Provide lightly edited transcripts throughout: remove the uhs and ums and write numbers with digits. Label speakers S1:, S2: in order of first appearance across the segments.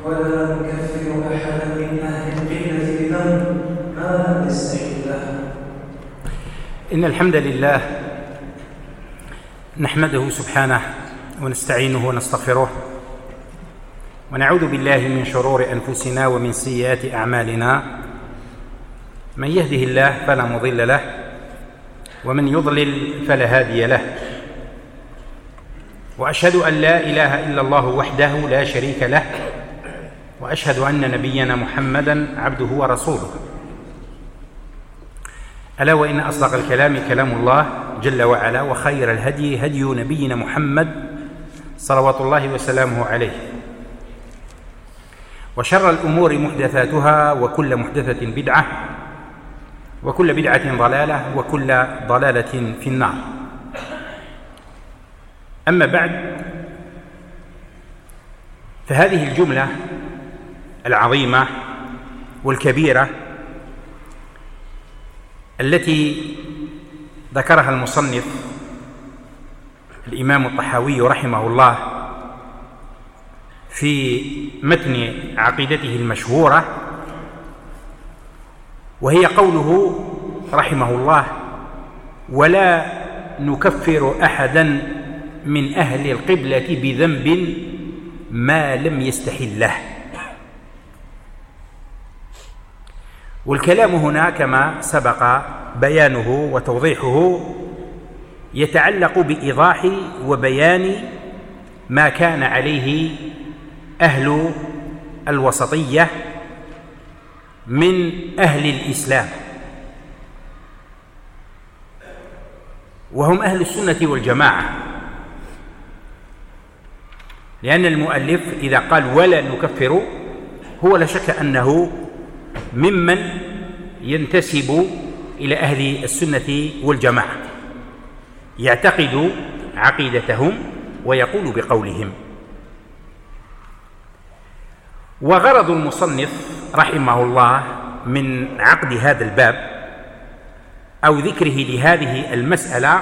S1: ولا نكفر أحدا من أهل القبلة بذنب ما لم يستحل له.
S2: إن الحمد لله نحمده سبحانه ونستعينه ونستغفره ونعوذ بالله من شرور أنفسنا ومن سيئات أعمالنا. من يهده الله فلا مضل له ومن يضلل فلا هادي له، وأشهد أن لا إله إلا الله وحده لا شريك له، وأشهد أن نبينا محمدا عبده ورسوله. ألا وإن أصدق الكلام كلام الله جل وعلا، وخير الهدي هدي نبينا محمد صلوات الله وسلامه عليه، وشر الأمور محدثاتها، وكل محدثة بدعة، وكل بدعة ضلالة، وكل ضلالة في النار. أما بعد، فهذه الجملة العظيمة والكبيرة التي ذكرها المصنف الإمام الطحاوي رحمه الله في متن عقيدته المشهورة، وهي قوله رحمه الله: ولا نكفر أحدا من أهل القبلة بذنب ما لم يستحله. والكلام هنا كما سبق بيانه وتوضيحه يتعلق بإيضاح وبيان ما كان عليه أهل الوسطية من أهل الإسلام، وهم أهل السنة والجماعة. لأن المؤلف إذا قال ولا نكفر، هو لا شك أنه ممن ينتسب إلى أهل السنة والجماعة، يعتقد عقيدتهم ويقول بقولهم. وغرض المصنف رحمه الله من عقد هذا الباب أو ذكره لهذه المسألة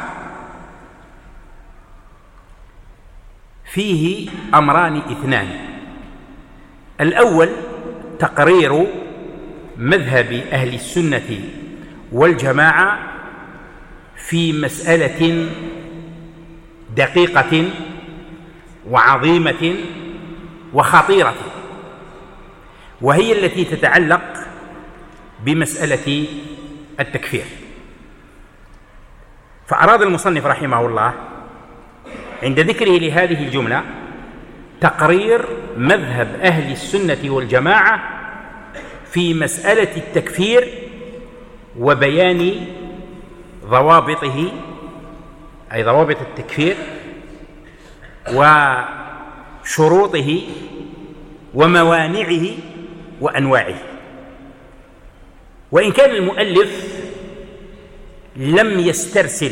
S2: فيه أمران اثنان: الأول تقرير مذهب أهل السنة والجماعة في مسألة دقيقة وعظيمة وخطيرة، وهي التي تتعلق بمسألة التكفير. فأراد المصنف رحمه الله عند ذكره لهذه الجملة تقرير مذهب أهل السنة والجماعة في مسألة التكفير وبيان ضوابطه، أي ضوابط التكفير وشروطه وموانعه وأنواعه. وإن كان المؤلف لم يسترسل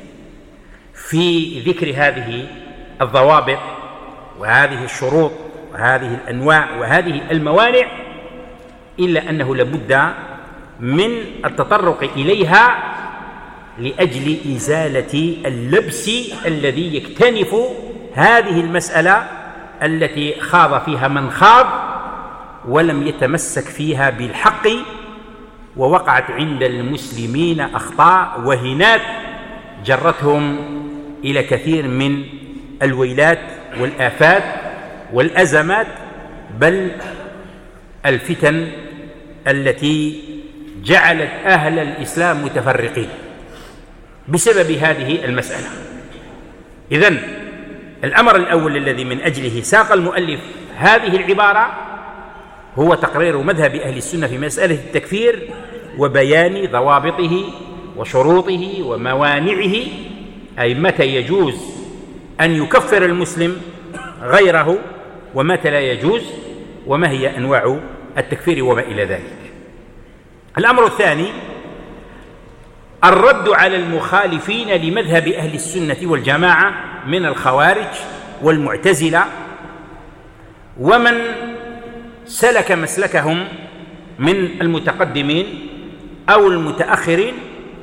S2: في ذكر هذه الضوابط وهذه الشروط وهذه الأنواع وهذه الموانع، إلا أنه لابد من التطرق إليها لأجل إزالة اللبس الذي يكتنف هذه المسألة التي خاض فيها من خاض ولم يتمسك فيها بالحق، ووقعت عند المسلمين أخطاء وهنات جرتهم إلى كثير من الويلات والآفات والأزمات، بل الفتن التي جعلت أهل الإسلام متفرقين بسبب هذه المسألة. إذن الأمر الأول الذي من أجله ساق المؤلف هذه العبارة هو تقرير مذهب أهل السنة في مسألة التكفير وبيان ضوابطه وشروطه وموانعه، أي متى يجوز أن يكفر المسلم غيره ومتى لا يجوز، وما هي أنواع التكفير وما إلى ذلك. الأمر الثاني الرد على المخالفين لمذهب أهل السنة والجماعة من الخوارج والمعتزلة ومن سلك مسلكهم من المتقدمين أو المتأخرين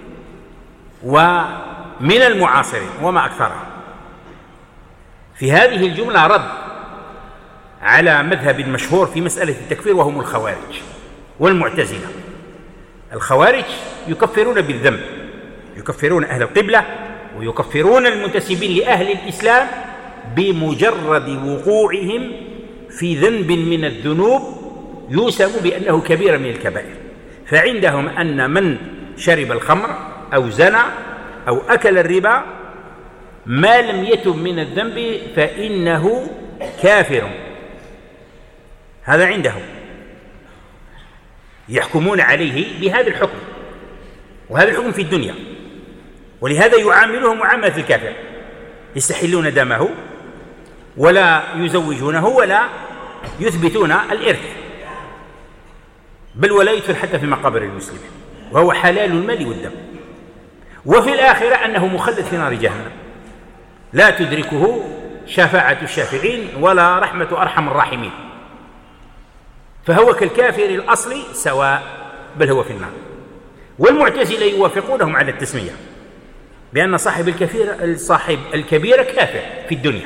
S2: ومن المعاصرين وما أكثرهم. في هذه الجملة رد على مذهب مشهور في مسألة التكفير، وهم الخوارج والمعتزلة. الخوارج يكفرون بالذنب، يكفرون أهل القبلة ويكفرون المنتسبين لأهل الإسلام بمجرد وقوعهم في ذنب من الذنوب يوسم بأنه كبيرة من الكبائر. فعندهم أن من شرب الخمر أو زنى أو أكل الربا ما لم يتب من الذنب فإنه كافر. هذا عندهم، يحكمون عليه بهذا الحكم، وهذا الحكم في الدنيا، ولهذا يعاملهم معاملة الكافر، يستحلون دمه ولا يزوجونه ولا يثبتون الإرث، بل ولا يدفن حتى في مقابر المسلمين، وهو حلال المال والدم. وفي الآخرة أنه مخلد في نار جهنم، لا تدركه شفاعة الشافعين ولا رحمة أرحم الراحمين، فهو كالكافر الأصلي سواء، بل هو في النار. والمعتزلة يوافقونهم على التسمية بأن صاحب الكبيرة كافر في الدنيا،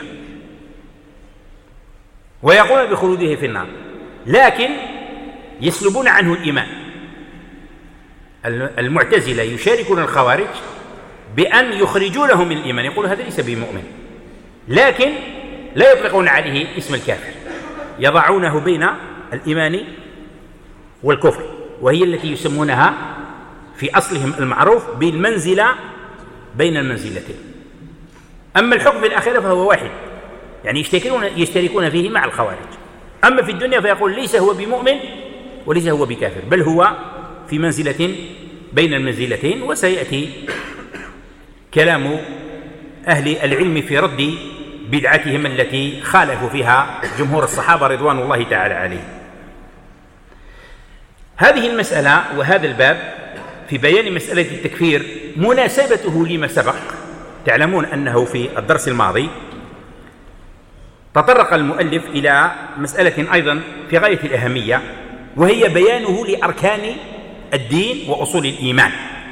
S2: ويقولون بخلوده في النار، لكن يسلبون عنه الإيمان. المعتزلة يشاركون الخوارج بأن يخرجونه من الإيمان، يقولون هذا ليس بمؤمن، لكن لا يطلقون عليه اسم الكافر، يضعونه بين الإيمان والكفر، وهي التي يسمونها في أصلهم المعروف بالمنزلة بين المنزلتين. أما الحكم في الآخرة فهو واحد، يعني يشتركون فيه مع الخوارج. أما في الدنيا فيقول ليس هو بمؤمن وليس هو بكافر، بل هو في منزلة بين المنزلتين. وسيأتي كلام أهل العلم في رد بدعتهم التي خالفوا فيها جمهور الصحابة رضوان الله تعالى عليهم. هذه المسألة وهذا الباب في بيان مسألة التكفير مناسبته لما سبق. تعلمون أنه في الدرس الماضي تطرق المؤلف إلى مسألة أيضا في غاية الأهمية، وهي بيانه لأركان الدين وأصول الإيمان،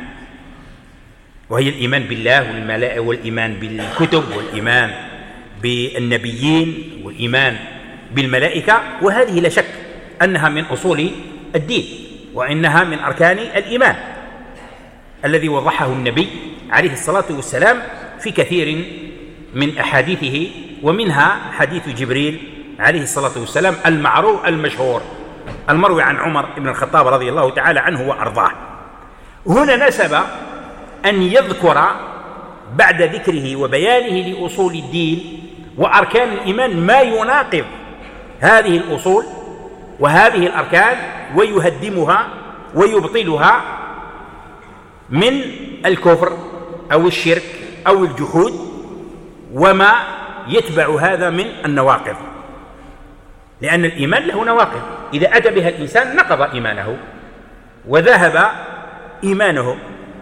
S2: وهي الإيمان بالله والملائكة، والإيمان بالكتب، والإيمان بالنبيين، والإيمان بالملائكة. وهذه لا شك أنها من أصول الدين، وإنها من أركان الإيمان الذي وضحه النبي عليه الصلاة والسلام في كثير من أحاديثه، ومنها حديث جبريل عليه الصلاة والسلام المعروف المشهور المروي عن عمر بن الخطاب رضي الله تعالى عنه وأرضاه. هنا نسب أن يذكر بعد ذكره وبيانه لأصول الدين وأركان الإيمان ما يناقض هذه الأصول وهذه الأركان ويهدمها ويبطلها من الكفر أو الشرك أو الجحود وما يتبع هذا من النواقض، لأن الإيمان له نواقض، إذا أتى بها الإنسان نقض إيمانه وذهب إيمانه.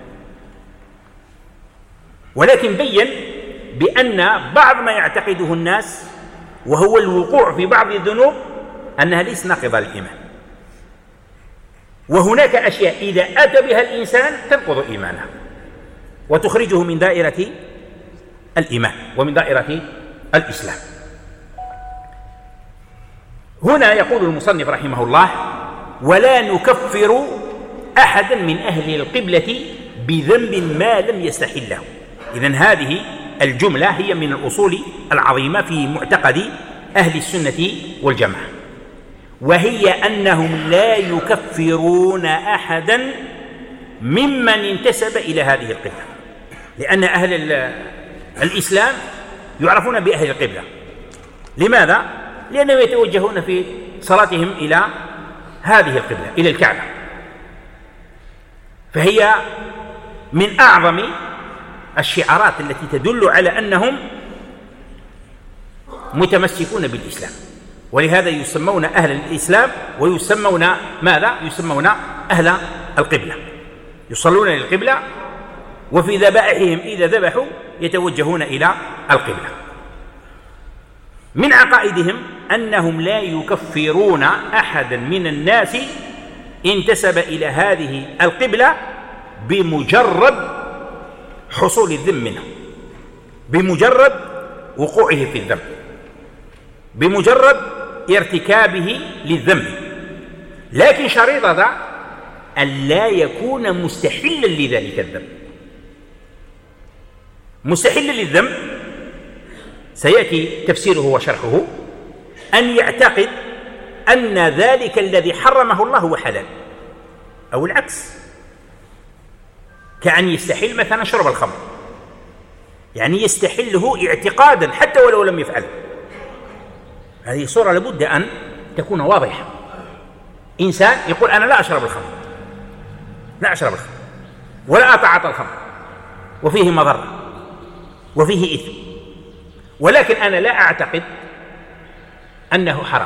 S2: ولكن بين بأن بعض ما يعتقده الناس وهو الوقوع في بعض الذنوب أنها ليس ناقضة للإيمان، وهناك أشياء إذا أتى بها الإنسان تنقض إيمانه وتخرجه من دائرة الإيمان ومن دائرة الإسلام. هنا يقول المصنف رحمه الله: ولا نكفر أحدا من أهل القبلة بذنب ما لم يستحله. إذن هذه الجملة هي من الأصول العظيمة في معتقد أهل السنة والجماعة، وهي أنهم لا يكفرون أحدا ممن انتسب إلى هذه القبلة، لأن أهل الإسلام يعرفون بأهل القبلة. لماذا؟ لأنهم يتوجهون في صلاتهم إلى هذه القبلة، إلى الكعبة، فهي من أعظم الشعارات التي تدل على أنهم متمسكون بالإسلام، ولهذا يسمون أهل الإسلام ويسمون ماذا؟ يسمون أهل القبلة، يصلون للقبلة، وفي ذبائحهم إذا ذبحوا يتوجهون إلى القبلة. من عقائدهم أنهم لا يكفرون أحدا من الناس انتسب إلى هذه القبلة بمجرد حصول الذنب منه، بمجرد وقوعه في الذنب، بمجرد ارتكابه للذنب، لكن شريطة أن لا يكون مستحلا لذلك الذنب. مستحلا للذنب سيأتي تفسيره وشرحه، أن يعتقد أن ذلك الذي حرمه الله هو حلال، أو العكس، كأن يستحل مثلا شرب الخمر، يعني يستحله اعتقادا حتى ولو لم يفعله. هذه صورة لابد أن تكون واضحة. إنسان يقول أنا لا أشرب الخمر، لا أشرب الخمر ولا أتعاطى الخمر، وفيه مضرة وفيه إثم، ولكن أنا لا أعتقد أنه حرام.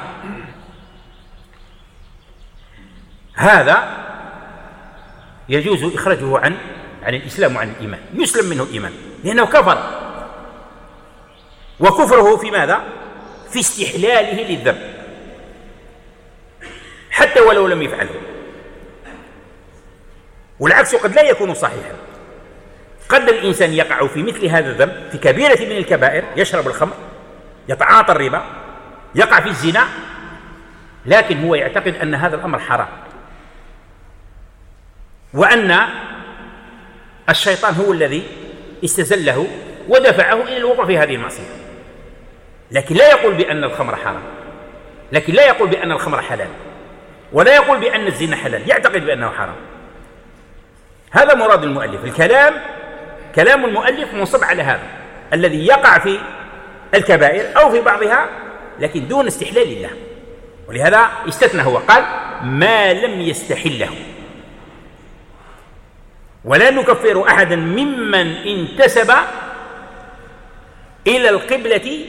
S2: هذا يجوز إخراجه عن الإسلام وعن الإيمان، يسلم منه الإيمان لأنه كفر، وكفره في ماذا؟ في استحلاله للذنب حتى ولو لم يفعله. والعكس قد لا يكون صحيحا، قد الإنسان يقع في مثل هذا الذنب، في كبيرة من الكبائر، يشرب الخمر، يتعاطى الربا، يقع في الزنا، لكن هو يعتقد أن هذا الأمر حرام، وأن الشيطان هو الذي استزله ودفعه إلى الوقوع في هذه المعصية، لكن لا يقول بأن الخمر حرام، لكن لا يقول بأن الخمر حلال، ولا يقول بأن الزنا حلال، يعتقد بأنه حرام. هذا مراد المؤلف. كلام المؤلف منصب على هذا الذي يقع في الكبائر أو في بعضها لكن دون استحلال الله، ولهذا استثنى هو قال ما لم يستحله. ولا نكفر أحدا ممن انتسب إلى القبلة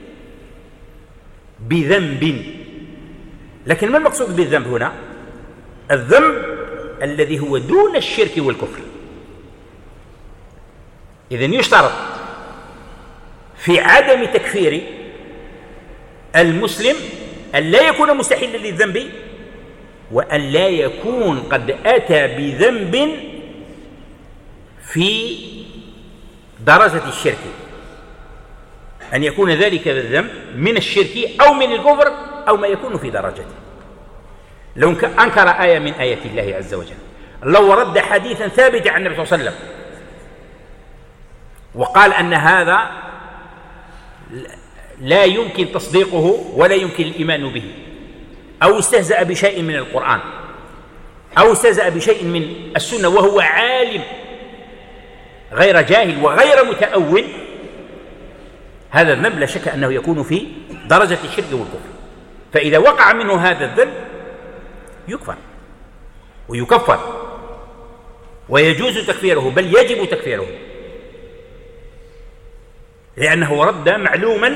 S2: بذنب. لكن ما المقصود بالذنب هنا؟ الذنب الذي هو دون الشرك والكفر. إذن يشترط في عدم تكفير المسلم أن لا يكون مستحلا للذنب، وأن لا يكون قد أتى بذنب في درجة الشرك، أن يكون ذلك الذنب من الشرك أو من الكفر أو ما يكون في درجته. لو أنكر آية من آيات الله عز وجل، لو رد حديثا ثابتا عن النبي صلى الله عليه وسلم وقال أن هذا لا يمكن تصديقه ولا يمكن الإيمان به، أو استهزأ بشيء من القرآن أو استهزأ بشيء من السنة وهو عالم غير جاهل وغير متأول، هذا الذنب لا شك أنه يكون في درجة الشرك والكفر. فإذا وقع منه هذا الذنب يكفر ويكفر ويجوز تكفيره، بل يجب تكفيره، لأنه رد معلوما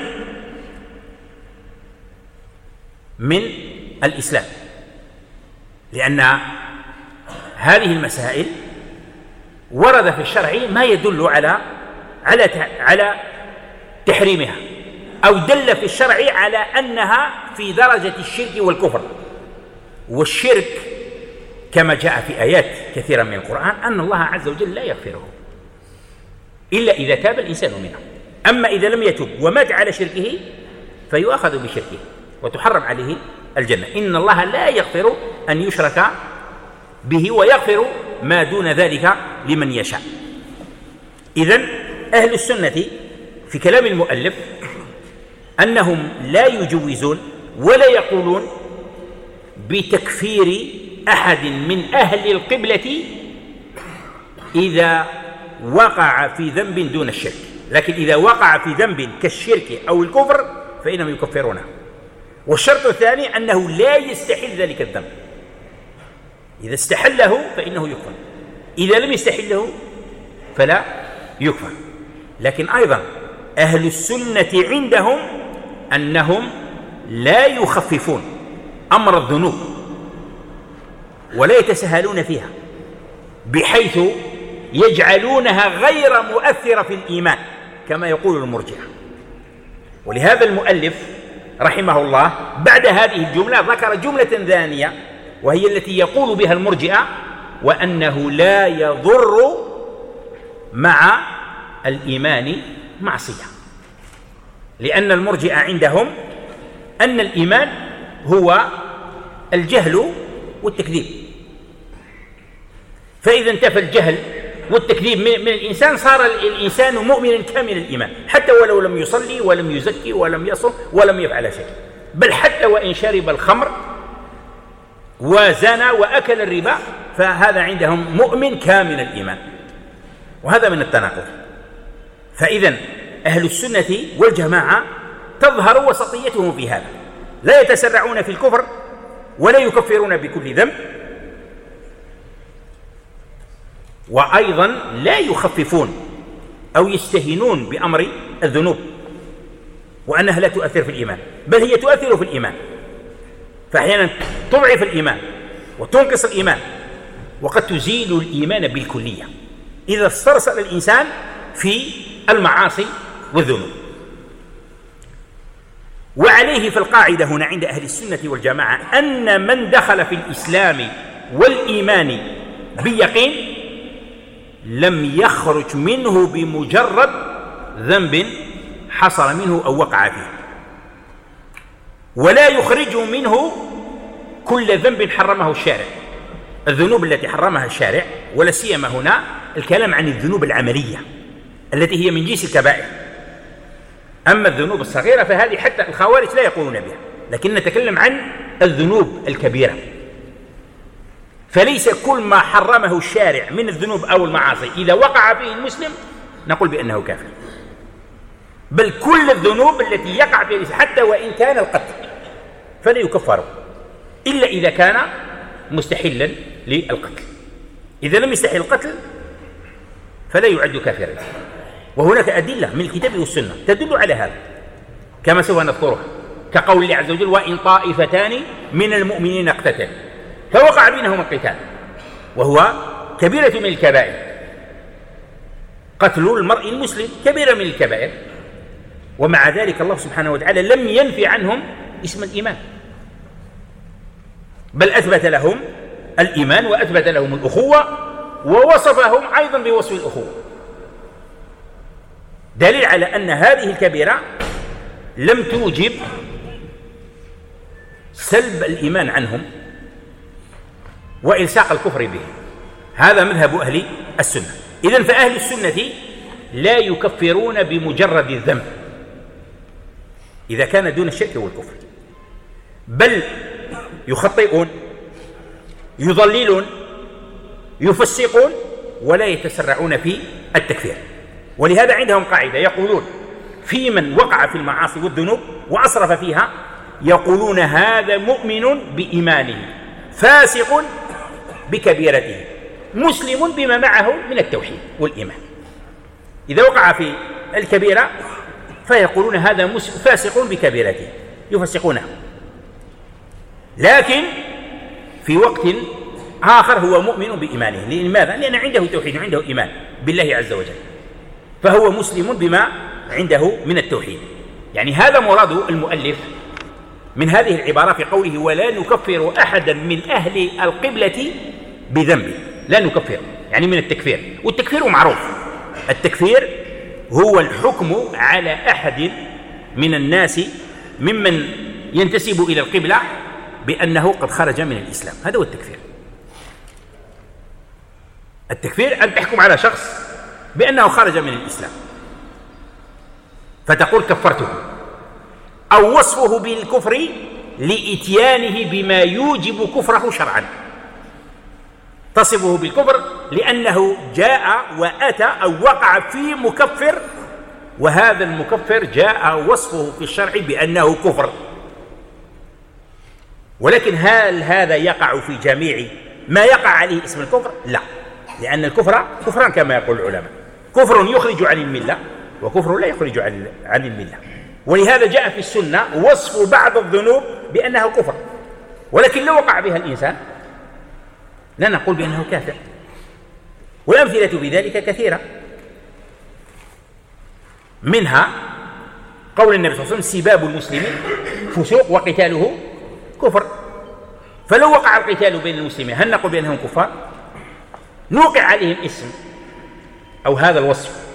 S2: من الإسلام. لأن هذه المسائل ورد في الشرع ما يدل على تحريمها، أو دل في الشرع على أنها في درجة الشرك والكفر. والشرك كما جاء في آيات كثيرة من القرآن أن الله عز وجل لا يغفره إلا إذا تاب الإنسان منه. أما إذا لم يتب ومات على شركه فيؤخذ بشركه وتحرم عليه الجنة. إن الله لا يغفر أن يشرك به ويغفر ما دون ذلك لمن يشاء. إذن أهل السنة في كلام المؤلف أنهم لا يجوزون ولا يقولون بتكفير أحد من أهل القبلة إذا وقع في ذنب دون الشرك، لكن إذا وقع في ذنب كالشرك أو الكفر فإنهم يكفرونه. والشرط الثاني أنه لا يستحل ذلك الذنب، إذا استحله فإنه يكفر، إذا لم يستحله فلا يكفر. لكن أيضا أهل السنة عندهم أنهم لا يخففون أمر الذنوب ولا يتساهلون فيها بحيث يجعلونها غير مؤثرة في الإيمان كما يقول المرجئة. ولهذا المؤلف رحمه الله بعد هذه الجملة ذكر جملة ثانية وهي التي يقول بها المرجئة: وأنه لا يضر مع الإيمان معصية. لأن المرجئة عندهم أن الإيمان هو الجهل والتكذيب. فإذا انتفى الجهل والتكذيب من الإنسان صار الإنسان مؤمنا كامل الإيمان، حتى ولو لم يصلي ولم يزكي ولم يصم ولم يفعل شيء، بل حتى وإن شرب الخمر وزنى وأكل الربا فهذا عندهم مؤمن كامل الإيمان، وهذا من التناقض. فإذا أهل السنة والجماعة تظهر وسطيتهم في هذا، لا يتسرعون في الكفر ولا يكفرون بكل ذنب، وأيضا لا يخففون أو يستهينون بأمر الذنوب وأنها لا تؤثر في الإيمان، بل هي تؤثر في الإيمان، فأحيانا تضعف الإيمان وتنقص الإيمان، وقد تزيل الإيمان بالكلية إذا استرسل الإنسان في المعاصي والذنوب. وعليه فالقاعدة هنا عند أهل السنة والجماعة أن من دخل في الإسلام والإيمان بيقين لم يخرج منه بمجرد ذنب حصل منه أو وقع فيه، ولا يخرج منه كل ذنب حرمه الشارع. الذنوب التي حرمها الشارع، ولا سيما هنا الكلام عن الذنوب العملية التي هي من جنس الكبائر. أما الذنوب الصغيرة فهذه حتى الخوارج لا يقولون بها، لكن نتكلم عن الذنوب الكبيرة. فليس كل ما حرمه الشارع من الذنوب أو المعاصي إذا وقع فيه المسلم نقول بأنه كافر، بل كل الذنوب التي يقع فيها حتى وإن كان القتل فلا يكفر إلا إذا كان مستحلا للقتل. إذا لم يستحل القتل فلا يعد كافرا، وهناك أدلة من الكتاب والسنة تدل على هذا كما سوف نذكرها، كقول الله عز وجل: وإن طائفتان من المؤمنين اقتتلوا فوقع بينهما القتال، وهو كبيرة من الكبائر. قتل المرء المسلم كبيرة من الكبائر، ومع ذلك الله سبحانه وتعالى لم ينفي عنهم اسم الإيمان، بل أثبت لهم الإيمان وأثبت لهم الأخوة، ووصفهم أيضا بوصف الأخوة، دليل على أن هذه الكبيرة لم توجب سلب الإيمان عنهم وإلصاق الكفر به. هذا مذهب أهل السنة. إذن فأهل السنة لا يكفرون بمجرد الذنب إذا كان دون الشرك والكفر، بل يخطئون، يضللون، يفسقون، ولا يتسرعون في التكفير. ولهذا عندهم قاعدة يقولون في من وقع في المعاصي والذنوب وأسرف فيها، يقولون هذا مؤمن بإيمانه فاسق بكبيرته مسلم بما معه من التوحيد والإيمان. إذا وقع في الكبيرة فيقولون هذا فاسق بكبيرته، يفسقونه. لكن في وقت آخر هو مؤمن بإيمانه. لماذا؟ لأن عنده توحيد وعنده إيمان بالله عز وجل، فهو مسلم بما عنده من التوحيد. يعني هذا مراد المؤلف من هذه العبارة في قوله: ولا نكفر أحدا من أهل القبلة بذنب. لا نكفر يعني من التكفير، والتكفير معروف. التكفير هو الحكم على أحد من الناس ممن ينتسب إلى القبلة بأنه قد خرج من الإسلام، هذا هو التكفير. التكفير أن تحكم على شخص بأنه خرج من الإسلام فتقول كفرته، أو وصفه بالكفر لإتيانه بما يوجب كفره شرعا. تصفه بالكفر لأنه جاء وأتى أو وقع في مكفر، وهذا المكفر جاء وصفه في الشرع بأنه كفر. ولكن هل هذا يقع في جميع ما يقع عليه اسم الكفر؟ لا، لأن الكفر كفران كما يقول العلماء، كفر يخرج عن الملة وكفر لا يخرج عن الملة. ولهذا جاء في السنة وصف بعض الذنوب بأنه كفر، ولكن لو وقع بها الإنسان لا نقول بأنه كافر. والأمثلة بذلك كثيرة، منها قول النبي صلى الله عليه وسلم: سباب المسلم فسوق وقتاله كفر. فلو وقع القتال بين المسلمين هل نقول بأنهم كفار؟ نوقع عليهم اسم أو هذا الوصف.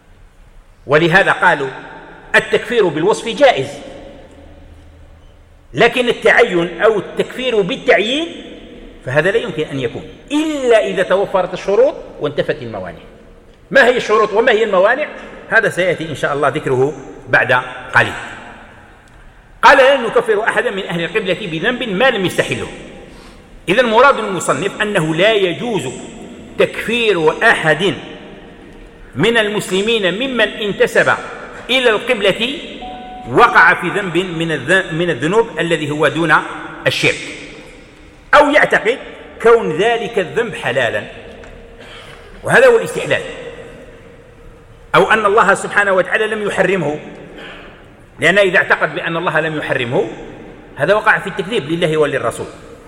S2: ولهذا قالوا التكفير بالوصف جائز، لكن التعين أو التكفير بالتعيين فهذا لا يمكن أن يكون إلا إذا توفرت الشروط وانتفت الموانع. ما هي الشروط وما هي الموانع؟ هذا سيأتي إن شاء الله ذكره بعد قليل. قال لا نكفر أحدا من أهل القبلة بذنب ما لم يستحله. إذا مراد المصنف أنه لا يجوز تكفير أحد من المسلمين ممن انتسب إلى القبلة وقع في ذنب من الذنوب الذي هو دون الشرك، أو يعتقد كون ذلك الذنب حلالا، وهذا هو الاستحلال، أو أن الله سبحانه وتعالى لم يحرمه، لأن إذا اعتقد بأن الله لم يحرمه هذا وقع في التكذيب لله وللرسول،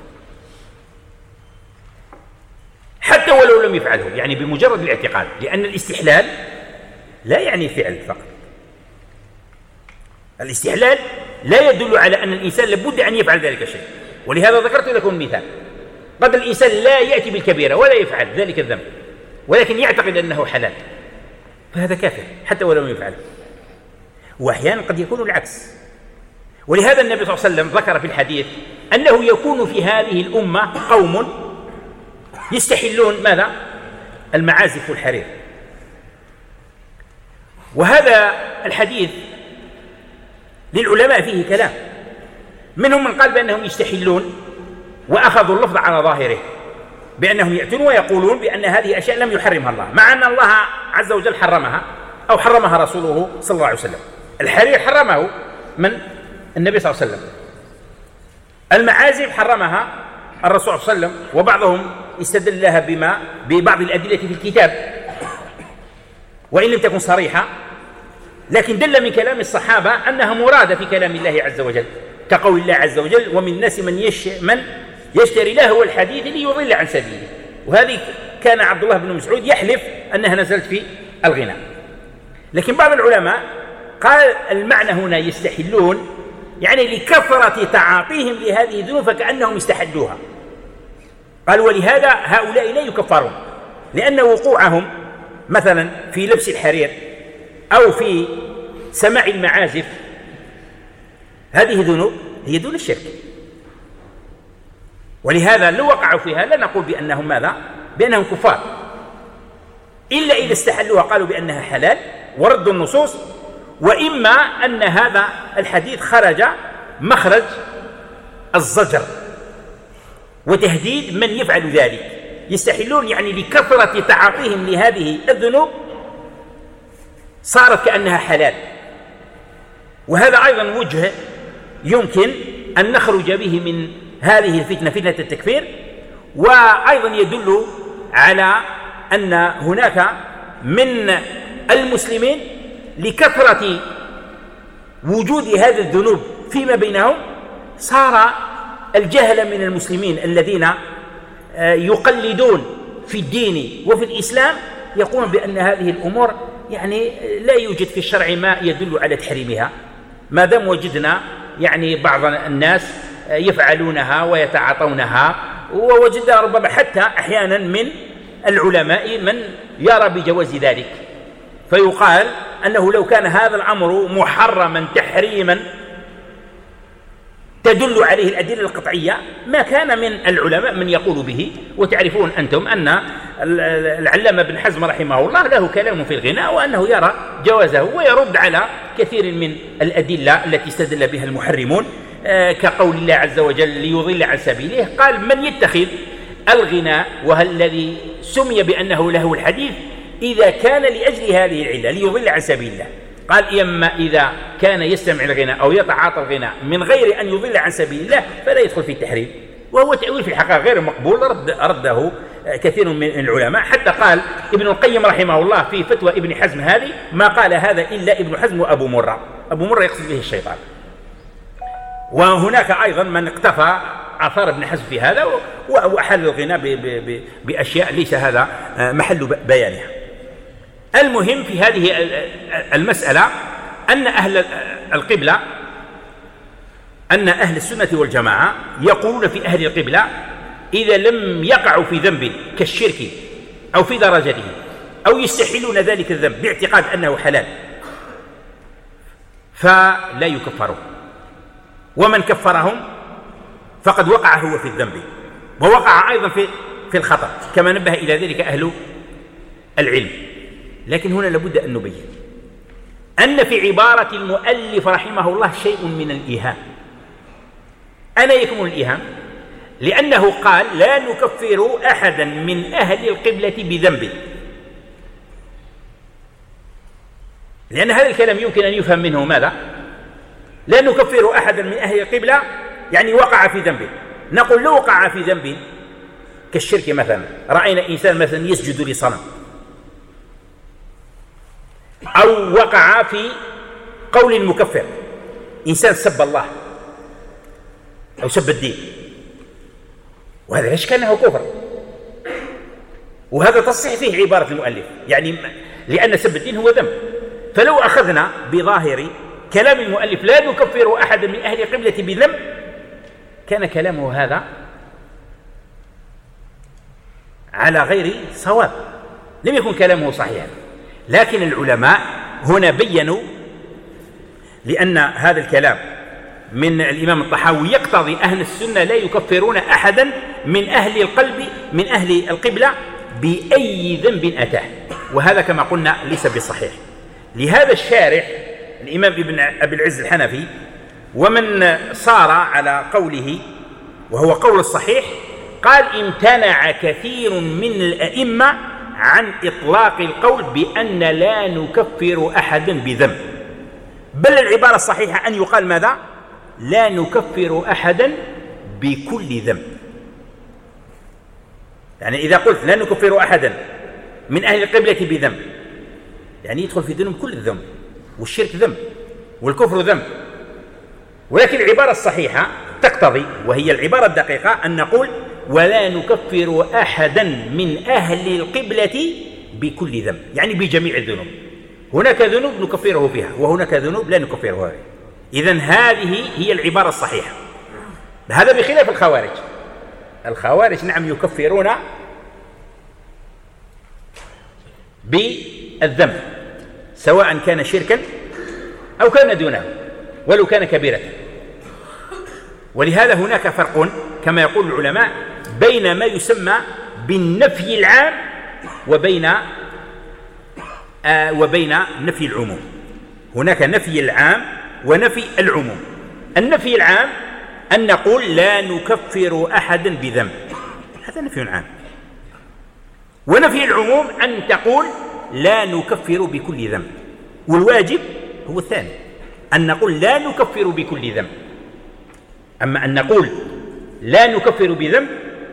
S2: حتى ولو لم يفعله، يعني بمجرد الاعتقاد، لأن الاستحلال لا يعني فعل فقط. الاستحلال لا يدل على أن الإنسان لابد أن يفعل ذلك الشيء، ولهذا ذكرت لكم مثال. قد الإنسان لا يأتي بالكبيرة ولا يفعل ذلك الذنب، ولكن يعتقد أنه حلال، فهذا كافر حتى ولو لم يفعله. وأحيانا قد يكون العكس، ولهذا النبي صلى الله عليه وسلم ذكر في الحديث أنه يكون في هذه الأمة قوم يستحلون ماذا؟ المعازف والحرير. وهذا الحديث للعلماء فيه كلام، منهم من قال بأنهم يستحلون وأخذوا اللفظ على ظاهره بأنهم يأتون ويقولون بأن هذه أشياء لم يحرمها الله، مع أن الله عز وجل حرمها أو حرمها رسوله صلى الله عليه وسلم. الحرير حرمه من؟ النبي صلى الله عليه وسلم. المعازف حرمها الرسول صلى الله عليه وسلم، وبعضهم استدل لها ببعض الأدلة في الكتاب وإن لم تكن صريحة، لكن دل من كلام الصحابة أنها مرادة في كلام الله عز وجل، كقول الله عز وجل: ومن الناس من يشتري لهو الحديث ليضل عن سبيله. وهذه كان عبد الله بن مسعود يحلف أنها نزلت في الغناء. لكن بعض العلماء قال المعنى هنا يستحلون يعني لكثرة تعاطيهم لهذه الذنوب فكأنهم استحلوها. قال ولهذا هؤلاء لا يكفرون، لأن وقوعهم مثلا في لبس الحرير أو في سماع المعازف هذه ذنوب هي دون الشرك، ولهذا لو وقعوا فيها لا نقول بأنهم ماذا؟ بأنهم كفار، إلا إذا استحلوها قالوا بأنها حلال وردوا النصوص، وإما أن هذا الحديث خرج مخرج الزجر وتهديد من يفعل ذلك. يستحلون يعني لكثرة تعاطيهم لهذه الذنوب صارت كأنها حلال. وهذا أيضا وجه يمكن أن نخرج به من هذه الفتنة، فتنة التكفير، وأيضا يدل على أن هناك من المسلمين لكثرة وجود هذه الذنوب فيما بينهم صار الجهل من المسلمين الذين يقلدون في الدين وفي الإسلام يقولون بأن هذه الأمور يعني لا يوجد في الشرع ما يدل على تحريمها، ما دام وجدنا يعني بعض الناس يفعلونها ويتعاطونها، ووجدنا ربما حتى أحيانا من العلماء من يرى بجواز ذلك، فيقال أنه لو كان هذا الأمر محرما تحريما تدل عليه الأدلة القطعية ما كان من العلماء من يقول به. وتعرفون أنتم أن العلامة ابن حزم رحمه الله له كلام في الغناء، وأنه يرى جوازه ويرد على كثير من الأدلة التي استدل بها المحرمون، كقول الله عز وجل: ليضل عن سبيله. قال: من يتخذ الغناء الذي سمي بأنه له الحديث إذا كان لأجل هذه العلة ليضل عن سبيل الله. قال: إما إذا كان يستمع الغناء أو يتعاطى الغناء من غير أن يضل عن سبيل الله فلا يدخل في التحريم. وهو تأويل في الحقيقة غير مقبول، رده كثير من العلماء، حتى قال ابن القيم رحمه الله في فتوى ابن حزم هذه: ما قال هذا إلا ابن حزم وأبو مرة. أبو مرة يقصد به الشيطان. وهناك أيضا من اقتفى آثار ابن حزم في هذا وأحل الغناء بأشياء ليس هذا محل بيانها. المهم في هذه المسألة أن أهل القبلة، أن أهل السنة والجماعة يقولون في أهل القبلة إذا لم يقعوا في ذنب كالشرك أو في درجته أو يستحلون ذلك الذنب باعتقاد أنه حلال فلا يكفرون. ومن كفرهم فقد وقع هو في الذنب ووقع أيضا في الخطأ، كما نبه إلى ذلك أهل العلم. لكن هنا لابد أن نبين أن في عبارة المؤلف رحمه الله شيء من الإيهام. أنا يكمن الإيهام لأنه قال لا نكفر أحدا من أهل القبلة بذنب، لأن هذا الكلام يمكن أن يفهم منه ماذا؟ لا نكفر أحدا من أهل القبلة يعني وقع في ذنب. نقول لو وقع في ذنب كالشرك مثلا، رأينا إنسان مثلا يسجد لصنم، أو وقع في قول مكفر، إنسان سب الله أو سب الدين، وهذا لا شك أنه كفر، وهذا تصح فيه عبارة المؤلف، يعني لأن سب الدين هو ذنب. فلو أخذنا بظاهر كلام المؤلف لا نكفر أحدا من أهل القبلة بذنب، كان كلامه هذا على غير صواب، لم يكن كلامه صحيحا. لكن العلماء هنا بيّنوا لأن هذا الكلام من الإمام الطحاوي يقتضي أهل السنة لا يكفرون أحدا من أهل القلب من أهل القبلة بأي ذنب أتاه، وهذا كما قلنا ليس بصحيح. لهذا الشارح الإمام ابن أبي العز الحنفي ومن صار على قوله وهو قول الصحيح قال امتنع كثير من الأئمة عن إطلاق القول بأن لا نكفر أحدا بذنب، بل العبارة الصحيحة أن يقال ماذا؟ لا نكفر أحدا بكل ذنب. يعني إذا قلت لا نكفر أحدا من أهل القبلة بذنب يعني يدخل في ذنب كل الذنب، والشرك ذنب والكفر ذنب. ولكن العبارة الصحيحة تقتضي، وهي العبارة الدقيقة، أن نقول ولا نكفر أحدا من أهل القبلة بكل ذنب، يعني بجميع الذنوب. هناك ذنوب نكفره فيها وهناك ذنوب لا نكفرها فيها. إذن هذه هي العبارة الصحيحة. هذا بخلاف الخوارج. الخوارج نعم يكفرون بالذنب سواء كان شركا أو كان دونه ولو كان كبيرة. ولهذا هناك فرق كما يقول العلماء بين ما يسمى بالنفي العام وبين نفي العموم. هناك نفي العام ونفي العموم. النفي العام أن نقول لا نكفر أحدا بذنب، هذا نفي عام. ونفي العموم أن تقول لا نكفر بكل ذنب، والواجب هو الثاني، أن نقول لا نكفر بكل ذنب. أما أن نقول لا نكفر بذنب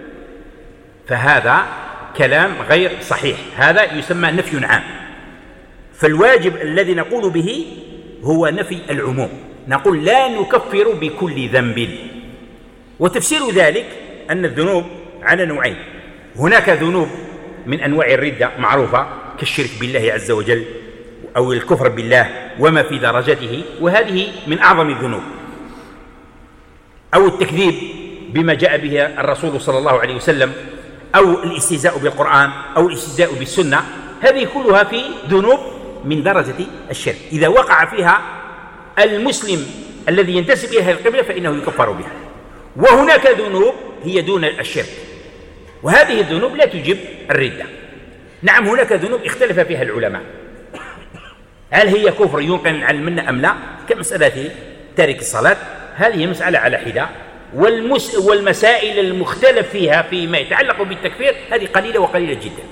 S2: فهذا كلام غير صحيح، هذا يسمى نفي عام. فالواجب الذي نقول به هو نفي العموم، نقول لا نكفر بكل ذنب. وتفسير ذلك أن الذنوب على نوعين، هناك ذنوب من أنواع الردة معروفة كالشرك بالله عز وجل أو الكفر بالله وما في درجته، وهذه من أعظم الذنوب، أو التكذيب بما جاء به الرسول صلى الله عليه وسلم، أو الاستهزاء بالقرآن أو الاستهزاء بالسنة، هذه كلها في ذنوب من درجة الشرك. إذا وقع فيها المسلم الذي ينتسب إلى القبلة فإنه يكفر بها. وهناك ذنوب هي دون الشرك، وهذه الذنوب لا تجب الردة. نعم هناك ذنوب اختلف فيها العلماء، هل هي كفر يمكن أن نعلمنا أم لا، كمسألة تارك الصلاة، هذه مسألة على حدة. والمسائل المختلف فيها فيما يتعلق بالتكفير هذه قليلة وقليلة جدا،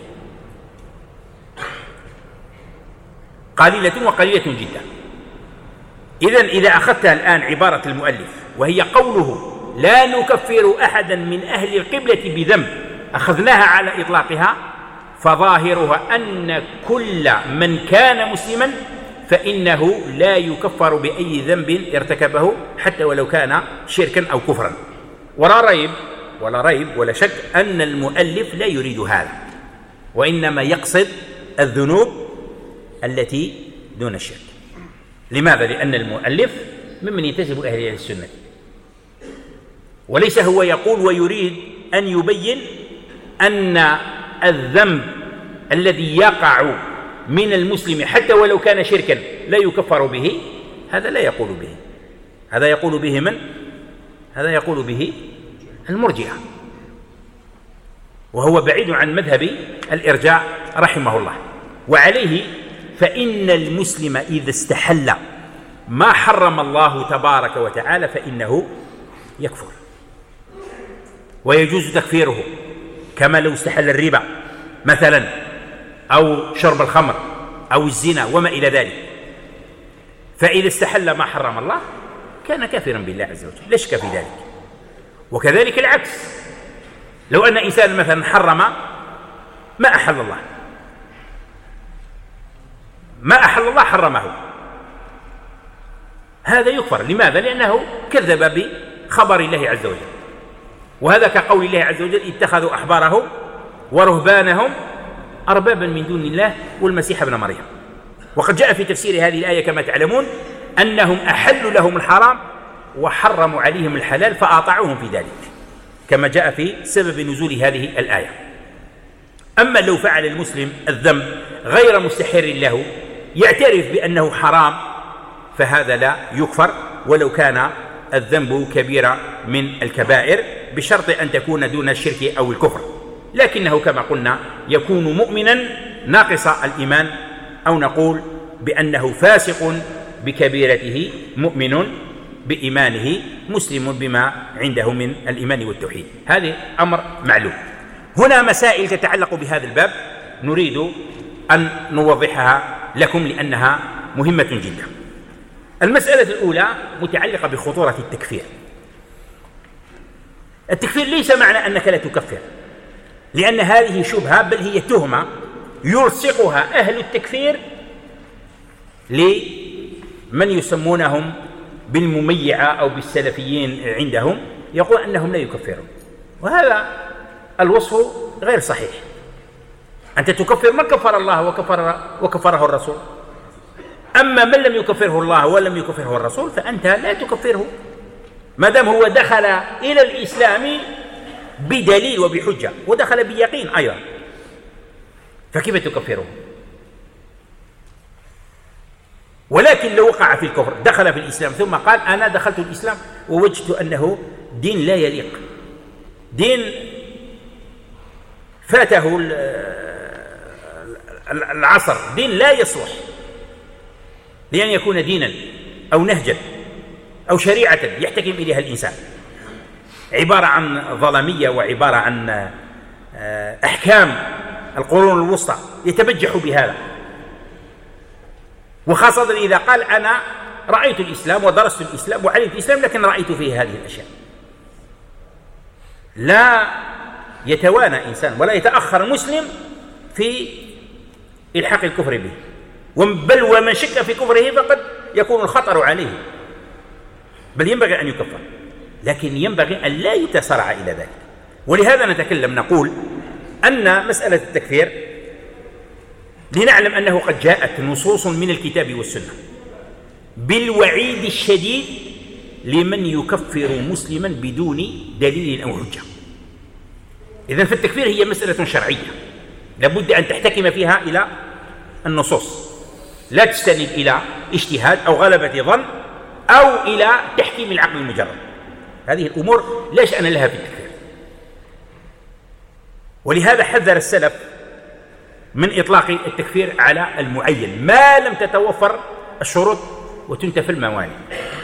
S2: قليلة وقليلة جدا. إذا أخذت الآن عبارة المؤلف وهي قوله لا نكفر أحدا من أهل القبلة بذنب، أخذناها على إطلاقها، فظاهرها أن كل من كان مسلما فإنه لا يكفر بأي ذنب ارتكبه حتى ولو كان شركا أو كفرا. ولا ريب ولا شك أن المؤلف لا يريد هذا، وإنما يقصد الذنوب التي دون الشرك. لماذا؟ لأن المؤلف ممن ينتسب أهل السنة، وليس هو يقول ويريد أن يبين أن الذنب الذي يقع من المسلم حتى ولو كان شركا لا يكفر به، هذا لا يقول به. هذا يقول به من؟ هذا يقول به المرجئة، وهو بعيد عن مذهب الإرجاء رحمه الله. وعليه فإن المسلم إذا استحل ما حرم الله تبارك وتعالى فإنه يكفر، ويجوز تكفيره، كما لو استحل الربا مثلا أو شرب الخمر أو الزنا وما إلى ذلك. فإذا استحل ما حرم الله كان كافرا بالله عز وجل، لا شك في ذلك. وكذلك العكس، لو أن إنسان مثلا حرم ما أحل الله، ما أحل الله حرمه، هذا يكفر. لماذا؟ لأنه كذب بخبر الله عز وجل. وهذا كقول الله عز وجل: اتخذوا أحبارهم ورهبانهم أربابا من دون الله والمسيح ابن مريم. وقد جاء في تفسير هذه الآية كما تعلمون أنهم أحلوا لهم الحرام وحرموا عليهم الحلال فأطاعوهم في ذلك، كما جاء في سبب نزول هذه الآية. أما لو فعل المسلم الذنب غير مستحر له، يعترف بأنه حرام، فهذا لا يكفر ولو كان الذنب كبيرة من الكبائر، بشرط أن تكون دون الشرك أو الكفر. لكنه كما قلنا يكون مؤمنا ناقص الإيمان، أو نقول بأنه فاسق بكبيرته مؤمن بإيمانه مسلم بما عنده من الإيمان والتوحيد. هذا أمر معلوم. هنا مسائل تتعلق بهذا الباب نريد أن نوضحها لكم لأنها مهمة جدا. المسألة الأولى متعلقة بخطورة التكفير. التكفير ليس معنى أنك لا تكفر، لأن هذه شبهة، بل هي تهمة يلصقها أهل التكفير لمن يسمونهم بالمميعة أو بالسلفيين عندهم، يقول أنهم لا يكفرون، وهذا الوصف غير صحيح. أنت تكفر من كفر الله وكفره الرسول. أما من لم يكفره الله ولم يكفره الرسول فأنت لا تكفره، ما دام هو دخل إلى الإسلام بدليل وبحجة ودخل بيقين أيضا، فكيف تكفره؟ ولكن لو وقع في الكفر، دخل في الإسلام ثم قال أنا دخلت الإسلام ووجدت أنه دين لا يليق، دين فاته العصر، دين لا يصلح لأن يكون دينا أو نهجا أو شريعة يحتكم إليها الإنسان، عبارة عن ظلمية وعبارة عن أحكام القرون الوسطى يتبجح بهذا. وخاصة إذا قال أنا رأيت الإسلام ودرست الإسلام وعلمت الإسلام لكن رأيت فيه هذه الأشياء. لا يتوانى إنسان ولا يتأخر مسلم في إلحاق الكفر به، بل ومن شك في كفره فقد يكون الخطر عليه، بل ينبغي أن يكفر، لكن ينبغي أن لا يتسارع إلى ذلك. ولهذا نتكلم نقول أن مسألة التكفير لنعلم أنه قد جاءت نصوص من الكتاب والسنة بالوعيد الشديد لمن يكفر مسلما بدون دليل أو حجة. إذن فالتكفير هي مسألة شرعية لابد أن تحتكم فيها إلى النصوص، لا تستند إلى اجتهاد أو غلبة ظن أو إلى تحكيم العقل المجرد. هذه الأمور لا شأن لها في التكفير. ولهذا حذر السلف من إطلاق التكفير على المعين ما لم تتوفر الشروط وتنتفي الموانع.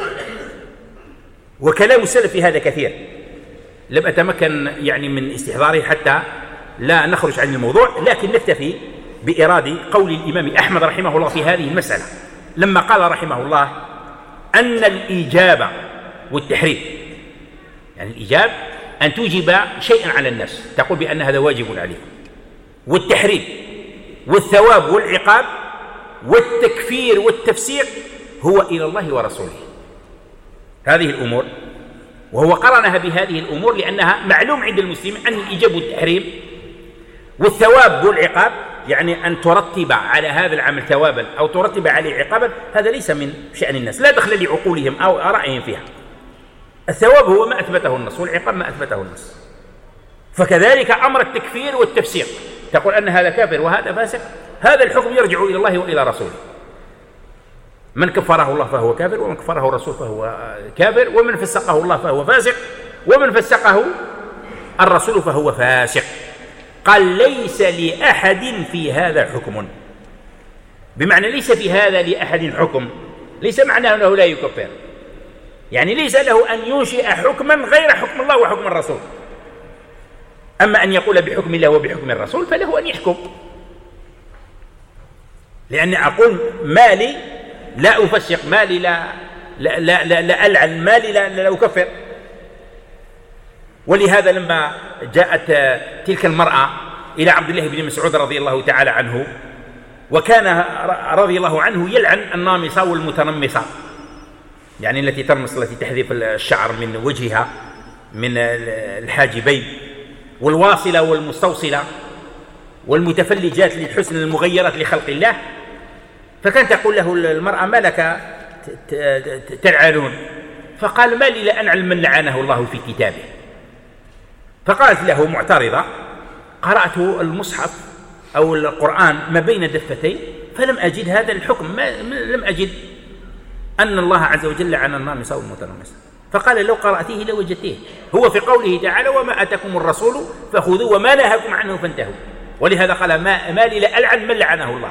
S2: وكلام السلف في هذا كثير، لم أتمكن يعني من استحضاره حتى لا نخرج عن الموضوع، لكن نكتفي بإرادة قول الإمام أحمد رحمه الله في هذه المسألة لما قال رحمه الله أن الإيجاب والتحريم، يعني الإيجاب أن توجب شيئا على الناس تقول بأن هذا واجب عليه، والتحريم والثواب والعقاب والتكفير والتفسيق هو إلى الله ورسوله. هذه الأمور، وهو قرنها بهذه الأمور لأنها معلوم عند المسلمين أن الإيجاب والتحريم والثواب والعقاب، يعني أن ترتب على هذا العمل ثوابا أو ترتب عليه عقابا، هذا ليس من شأن الناس، لا دخل لعقولهم أو آرائهم فيها. الثواب هو ما أثبته النص والعقاب ما أثبته النص. فكذلك أمر التكفير والتفسيق، تقول أن هذا كافر وهذا فاسق، هذا الحكم يرجع إلى الله وإلى رسوله. من كفره الله فهو كافر، ومن كفره الرسول فهو كافر، ومن فسقه الله فهو فاسق، ومن فسقه الرسول فهو فاسق. قال ليس لأحد في هذا حكم، بمعنى ليس في هذا لأحد حكم، ليس معناه أنه لا يكفر، يعني ليس له أن ينشئ حكما غير حكم الله وحكم الرسول. أما أن يقول بحكم الله وبحكم الرسول فله أن يحكم، لأن أقول مالي لا أفسق، مالي لا ألعن، مالي لا أكفر. ولهذا لما جاءت تلك المرأة إلى عبد الله بن مسعود رضي الله تعالى عنه، وكان رضي الله عنه يلعن النامصة والمتنمصة، يعني التي ترمص، التي تحذف الشعر من وجهها من الحاجبين، والواصلة والمستوصلة، والمتفلجات للحسن المغيرات لخلق الله. فكانت تقول له المرأة ما لك تلعنون؟ فقال ما لي لأنعل من لعنه الله في كتابه. فقالت له معترضة قرأت المصحف أو القرآن ما بين دفتين فلم أجد هذا الحكم، لم أجد أن الله عز وجل لعن النامصة والمتنمصة. فقال لو قرأتيه لوجدتيه، هو في قوله تعالى وما أتاكم الرسول فخذوه وما نهاكم عنه فانتهوا. ولهذا قال ما لي لألعن من لعنه الله،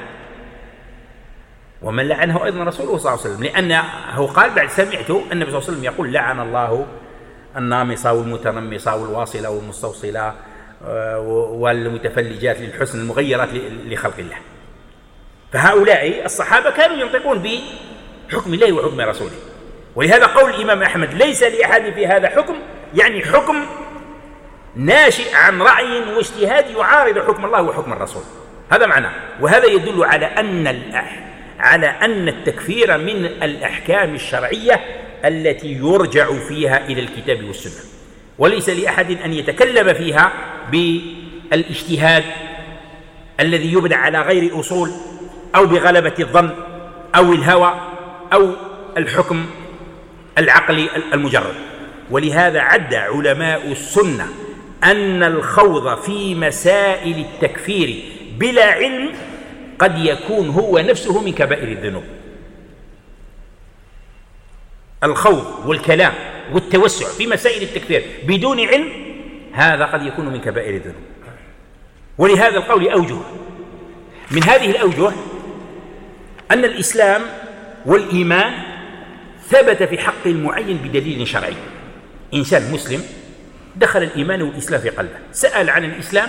S2: ومن لعنه أيضا رسوله صلى الله عليه وسلم، لأنه قال بعد سمعت النبي صلى الله عليه وسلم يقول لعن الله النامصة والمتنمصة والواصلة والمستوصلة والمتفلجات للحسن المغيرات لخلق الله. فهؤلاء الصحابة كانوا ينطقون بحكم الله وحكم رسوله. ولهذا قول الإمام أحمد ليس لأحد في هذا حكم، يعني حكم ناشئ عن رأي واجتهاد يعارض حكم الله وحكم الرسول، هذا معناه. وهذا يدل على أن التكفير من الأحكام الشرعية التي يرجع فيها إلى الكتاب والسنة، وليس لأحد أن يتكلم فيها بالاجتهاد الذي يبنى على غير أصول أو بغلبة الظن أو الهوى أو الحكم العقلي المجرد. ولهذا عد علماء السنة أن الخوض في مسائل التكفير بلا علم قد يكون هو نفسه من كبائر الذنوب. الخوض والكلام والتوسع في مسائل التكفير بدون علم هذا قد يكون من كبائر الذنوب. ولهذا القول أوجه، من هذه الأوجه أن الإسلام والإيمان ثبت في حق المعين بدليل شرعي. إنسان مسلم دخل الإيمان والإسلام في قلبه، سأل عن الإسلام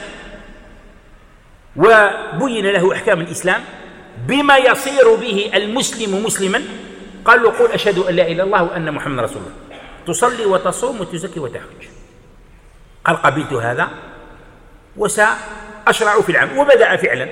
S2: وبين له أحكام الإسلام بما يصير به المسلم مسلما، قال له قل أشهد أن لا إله إلا الله وأن محمد رسول الله، تصلي وتصوم وتزكي وتحج. قال قبلت هذا وسأشرع في العمل، وبدأ فعلا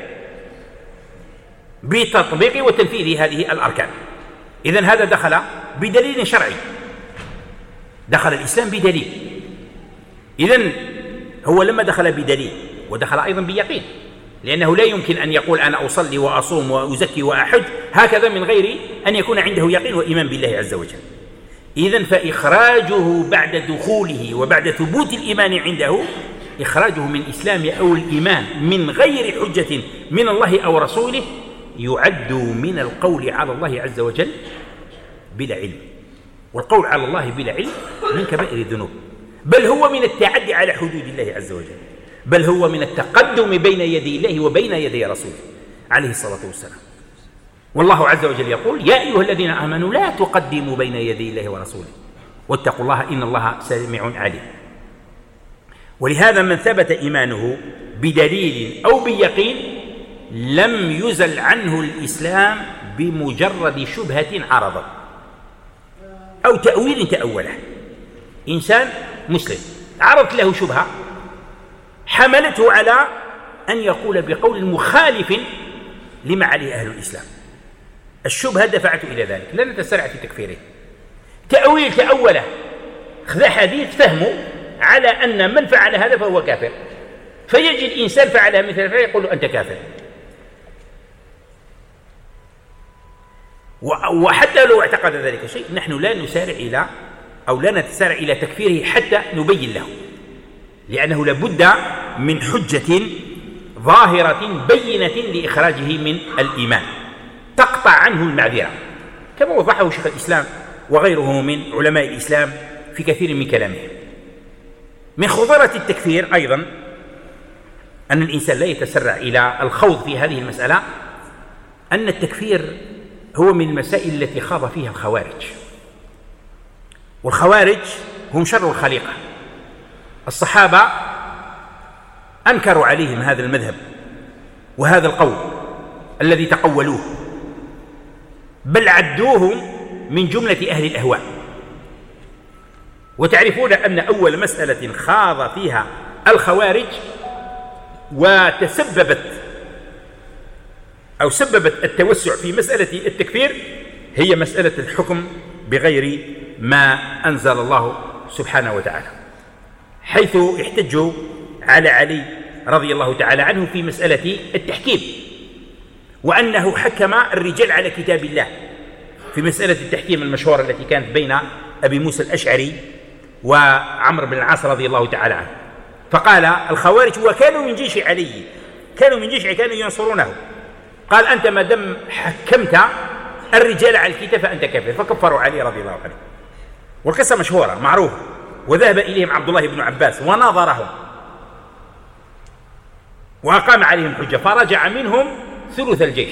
S2: بتطبيق وتنفيذ هذه الأركان. إذن هذا دخل بدليل شرعي، دخل الإسلام بدليل. إذن هو لما دخل بدليل ودخل أيضا بيقين، لأنه لا يمكن أن يقول أنا أصلي وأصوم وأزكي وأحج هكذا من غير أن يكون عنده يقين وإيمان بالله عز وجل. إذن فإخراجه بعد دخوله وبعد ثبوت الإيمان عنده، إخراجه من الإسلام أو الإيمان من غير حجة من الله أو رسوله يعد من القول على الله عز وجل بلا علم. والقول على الله بلا علم من كبائر الذنوب، بل هو من التعدي على حدود الله عز وجل، بل هو من التقدم بين يدي الله وبين يدي رسوله عليه الصلاة والسلام. والله عز وجل يقول يا أيها الذين آمنوا لا تقدموا بين يدي الله ورسوله واتقوا الله إن الله سميع عليم. ولهذا من ثبت إيمانه بدليل أو بيقين لم يزل عنه الإسلام بمجرد شبهة عرضت أو تأويل تأوله. إنسان مسلم عرضت له شبهة حملته على أن يقول بقول مخالف لما عليه أهل الإسلام، الشبهة دفعته إلى ذلك، لا نتسرع في تكفيره. تأويل تأوله، خذ حديث فهمه على أن من فعل هذا فهو كافر، فيجد إنسان فعلها مثل فعل يقول له أنت كافر. وحتى لو اعتقد ذلك الشيء نحن لا نسارع إلى أو لا نتسارع إلى تكفيره حتى نبين له، لأنه لابد من حجة ظاهرة بينة لإخراجه من الإيمان تقطع عنه المعذرة. كما وضحه شيخ الإسلام وغيره من علماء الإسلام في كثير من كلامه. من خطورة التكفير أيضا أن الإنسان لا يتسرع إلى الخوض في هذه المسألة، أن التكفير هو من المسائل التي خاض فيها الخوارج، والخوارج هم شر الخليقة. الصحابة أنكروا عليهم هذا المذهب وهذا القول الذي تقولوه، بل عدوهم من جملة أهل الأهواء. وتعرفون أن أول مسألة خاض فيها الخوارج سببت التوسع في مسألة التكفير هي مسألة الحكم بغير ما أنزل الله سبحانه وتعالى، حيث احتجوا على علي رضي الله تعالى عنه في مسألة التحكيم، وأنه حكم الرجال على كتاب الله في مسألة التحكيم المشهورة التي كانت بين أبي موسى الأشعري وعمرو بن العاص رضي الله تعالى عنه. فقال الخوارج وكانوا من جيش علي، كانوا ينصرونه، قال أنت ما دام حكمت الرجال على الكتاب فأنت كافر، فكفروا علي رضي الله عنه. والقصة مشهورة معروفة. وذهب إليهم عبد الله بن عباس وناظرهم وأقام عليهم حجة، فرجع منهم ثلث الجيش،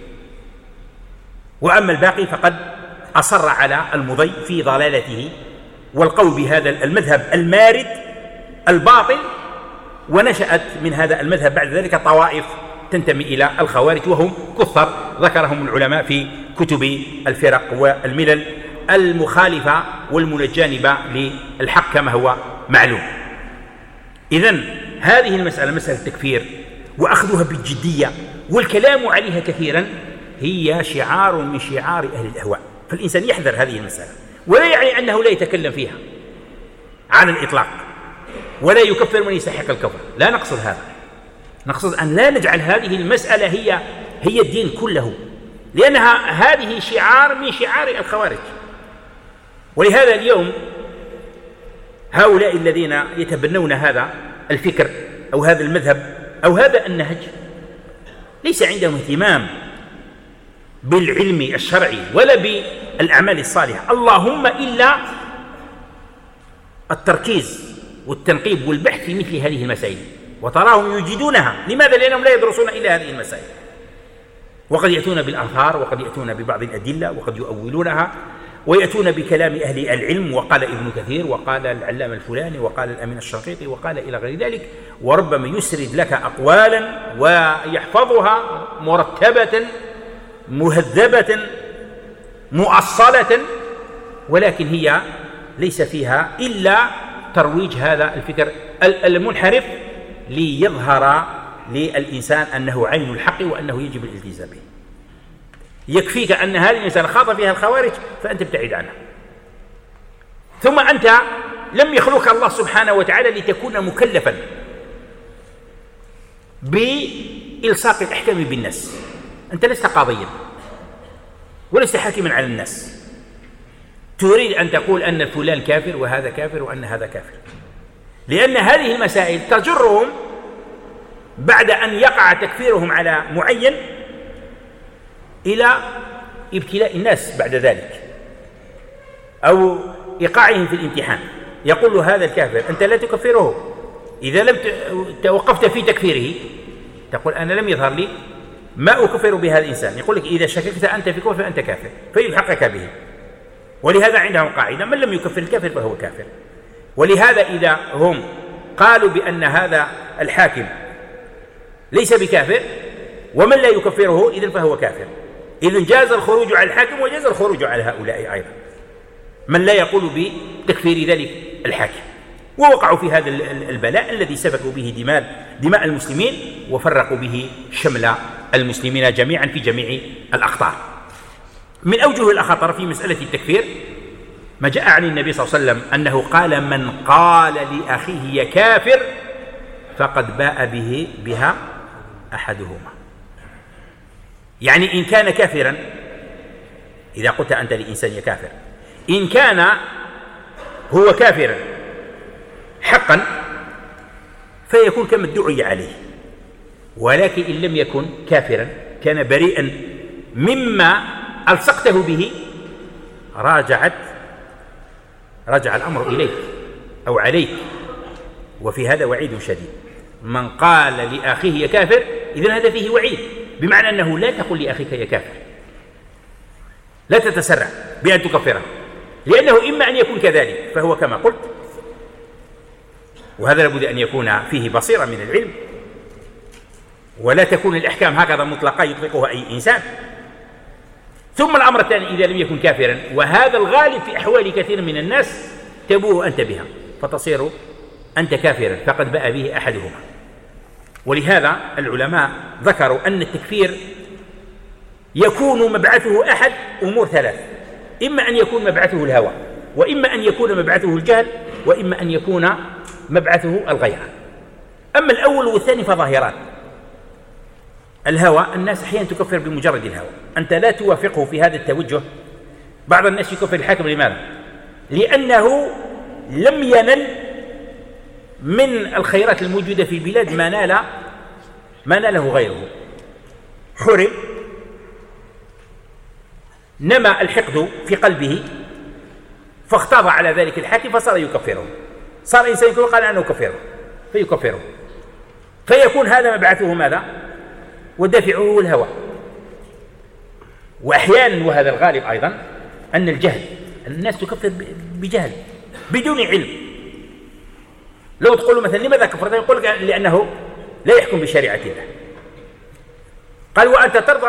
S2: وأما الباقي فقد أصر على المضي في ضلالته والقول بهذا المذهب المارد الباطل. ونشأت من هذا المذهب بعد ذلك طوائف تنتمي إلى الخوارج، وهم كثر ذكرهم العلماء في كتب الفرق والملل المخالفة والمتجانبة للحق كما هو معلوم. إذن هذه المسألة، مسألة التكفير وأخذها بالجدية والكلام عليها كثيرا، هي شعار من شعار أهل الأهواء، فالإنسان يحذر هذه المسألة، ولا يعني أنه لا يتكلم فيها على الإطلاق ولا يكفر من يستحق الكفر، لا نقصد هذا، نقصد أن لا نجعل هذه المسألة هي الدين كله، لأنها هذه شعار من شعار الخوارج. ولهذا اليوم هؤلاء الذين يتبنون هذا الفكر أو هذا المذهب أو هذا النهج ليس عندهم اهتمام بالعلم الشرعي ولا بالأعمال الصالحة، اللهم إلا التركيز والتنقيب والبحث في مثل هذه المسائل، وتراهم يجدونها. لماذا؟ لأنهم لا يدرسون إلا هذه المسائل، وقد يأتون بالآثار وقد يأتون ببعض الأدلة وقد يؤولونها ويأتون بكلام أهل العلم، وقال ابن كثير وقال العلامة الفلاني وقال الأمين الشنقيطي وقال إلى غير ذلك، وربما يسرد لك أقوالا ويحفظها مرتبة مهذبة مؤصلة، ولكن هي ليس فيها إلا ترويج هذا الفكر المنحرف ليظهر للإنسان أنه عين الحق وأنه يجب الالتزام به. يكفيك أن هذه المسألة خاض فيها الخوارج فأنت ابتعد عنها. ثم أنت لم يخلقك الله سبحانه وتعالى لتكون مكلفا بإلصاق الأحكام بالناس، أنت لست قاضيا ولست حاكما على الناس تريد أن تقول أن فلان كافر وهذا كافر وأن هذا كافر، لأن هذه المسائل تجرهم بعد أن يقع تكفيرهم على معين إلى ابتلاء الناس بعد ذلك أو إيقاعهم في الامتحان. يقول له هذا الكافر أنت لا تكفره، إذا لم توقفت في تكفيره تقول أنا لم يظهر لي ما أكفر بهذا الإنسان، يقول لك إذا شككت أنت في كفر فأنت كافر فيلحقك به. ولهذا عندهم قاعدة من لم يكفر الكافر فهو كافر. ولهذا إذا هم قالوا بأن هذا الحاكم ليس بكافر ومن لا يكفره إذن فهو كافر، إذن جاز الخروج على الحاكم وجاز الخروج على هؤلاء أيضا من لا يقول بتكفير ذلك الحاكم. ووقعوا في هذا البلاء الذي سفكوا به دماء المسلمين وفرقوا به شمل المسلمين جميعا في جميع الأقطار. من أوجه الأخطر في مسألة التكفير ما جاء عن النبي صلى الله عليه وسلم أنه قال من قال لأخيه يا كافر فقد باء بها أحدهما. يعني إن كان كافرا، إذا قلت أنت لإنسان يا كافر، إن كان هو كافرا حقا فيكون كما ادعي عليه، ولكن إن لم يكن كافرا كان بريئا مما ألصقته به رجع الأمر إليك أو عليك، وفي هذا وعيد شديد. من قال لأخيه يا كافر إذن هذا فيه وعيد، بمعنى أنه لا تقل لأخيك يا كافر، لا تتسرع بأن تكفره، لأنه إما أن يكون كذلك فهو كما قلت، وهذا لابد أن يكون فيه بصيرة من العلم، ولا تكون الأحكام هكذا مطلقة يطلقها أي إنسان. ثم الأمر الثاني إذا لم يكن كافرا، وهذا الغالب في أحوال كثير من الناس، تبوه أنت بها فتصير أنت كافرا فقد بأ به أحدهما. ولهذا العلماء ذكروا أن التكفير يكون مبعثه أحد أمور ثلاث: إما أن يكون مبعثه الهوى، وإما أن يكون مبعثه الجهل، وإما أن يكون مبعثه الغيرة. أما الأول والثاني فظاهرات. الهوى الناس أحيانا تكفر بمجرد الهوى، أنت لا توافقه في هذا التوجه. بعض الناس يكفر الحاكم، لماذا؟ لأنه لم ينل من الخيرات الموجودة في البلاد ما ناله غيره، حرم، نما الحقد في قلبه فاختاض على ذلك الحاكم فصار يكفره، صار إنسان يقول قال أنا أكفره فيكفره، فيكون هذا مبعثه ماذا؟ ودافعه الهوى. وأحيانا وهذا الغالب أيضا أن الجهل، الناس تكفر بجهل بدون علم. لو تقول مثلا لماذا كفرت؟ يقول لأنه لا يحكم بشريعة الله. قال وأنت ترضى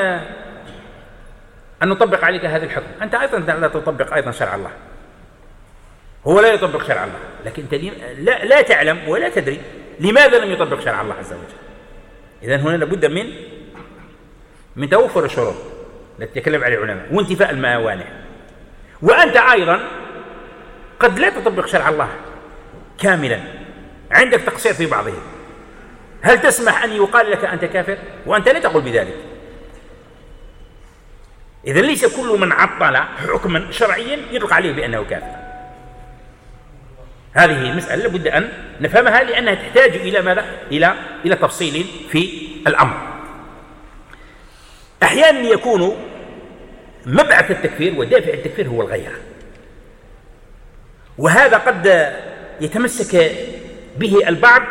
S2: أن نطبق عليك هذا الحكم، أنت أيضا لا تطبق أيضا شرع الله، هو لا يطبق شرع الله، لكن أنت لا تعلم ولا تدري لماذا لم يطبق شرع الله عز وجل. إذن هنا لابد من توفر الشروط التي يتكلم عليها العلماء وانتفاء الموانع. وأنت أيضا قد لا تطبق شرع الله كاملا، عندك تقصير في بعضه، هل تسمح أن يقال لك أنت كافر وأنت لا تقول بذلك؟ إذن ليس كل من عطل حكما شرعيا يطلق عليه بأنه كافر. هذه مسألة لابد أن نفهمها، لأنها تحتاج إلى ماذا؟ إلى تفصيل في الأمر. أحيانا يكون مبعث التكفير ودافع التكفير هو الغيرة، وهذا قد يتمسك به البعض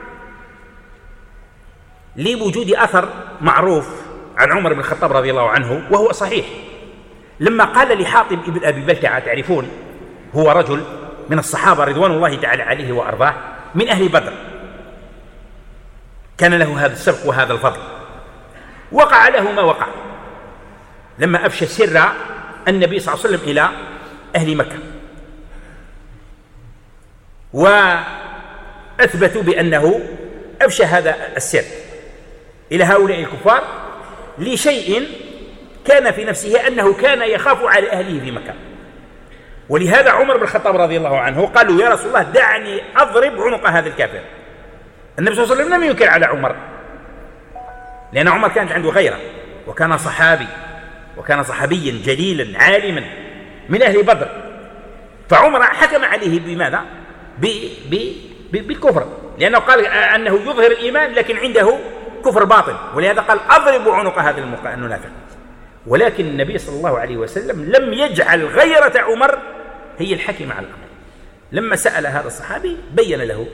S2: لوجود أثر معروف عن عمر بن الخطاب رضي الله عنه وهو صحيح، لما قال لحاطب ابن أبي بلتعة، تعرفون هو رجل من الصحابة رضوان الله تعالى عليه وأرضاه من أهل بدر، كان له هذا السبق وهذا الفضل، وقع له ما وقع لما أفشى سر النبي صلى الله عليه وسلم إلى أهل مكة، وأثبتوا بأنه أفشى هذا السر إلى هؤلاء الكفار لشيء كان في نفسه أنه كان يخاف على أهله في مكة. ولهذا عمر بن الخطاب رضي الله عنه قالوا يا رسول الله دعني أضرب عنق هذا الكافر. النبي صلى الله عليه وسلم لم ينكر على عمر، لأن عمر كانت عنده غيرة، وكان صحابي، وكان صحابيا جليلا عالما من أهل بدر، فعمر حكم عليه بماذا؟ بالكفر، لأنه قال أنه يظهر الإيمان لكن عنده كفر باطن، ولهذا قال أضرب عنق هذا المنافق. ولكن النبي صلى الله عليه وسلم لم يجعل غيرة عمر هي الحكم على الأمر. لما سأل هذا الصحابي بين له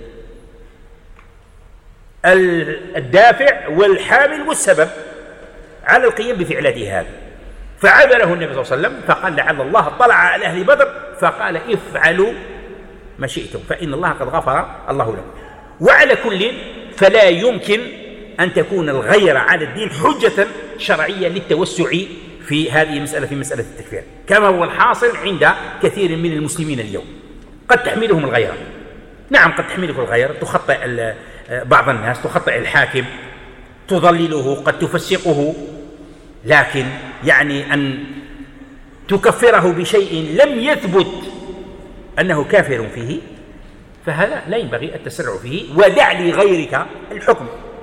S2: الدافع والحامل والسبب على القيام بفعلته هذا، فعذره النبي صلى الله عليه وسلم فقال لعل الله اطلع على أهل بدر فقال افعلوا ما شئتم فإن الله قد غفر الله لكم. وعلى كل فلا يمكن أن تكون الغيرة على الدين حجة شرعية للتوسع في هذه المسألة، في مسألة التكفير، كما هو الحاصل عند كثير من المسلمين اليوم. قد تحملهم الغيرة، نعم قد تحملك الغيرة، تخطئ بعض الناس، تخطئ الحاكم، تضلله، قد تفسقه، لكن يعني أن تكفره بشيء لم يثبت أنه كافر فيه فهذا لا ينبغي التسرع فيه، ودع لغيرك الحكم.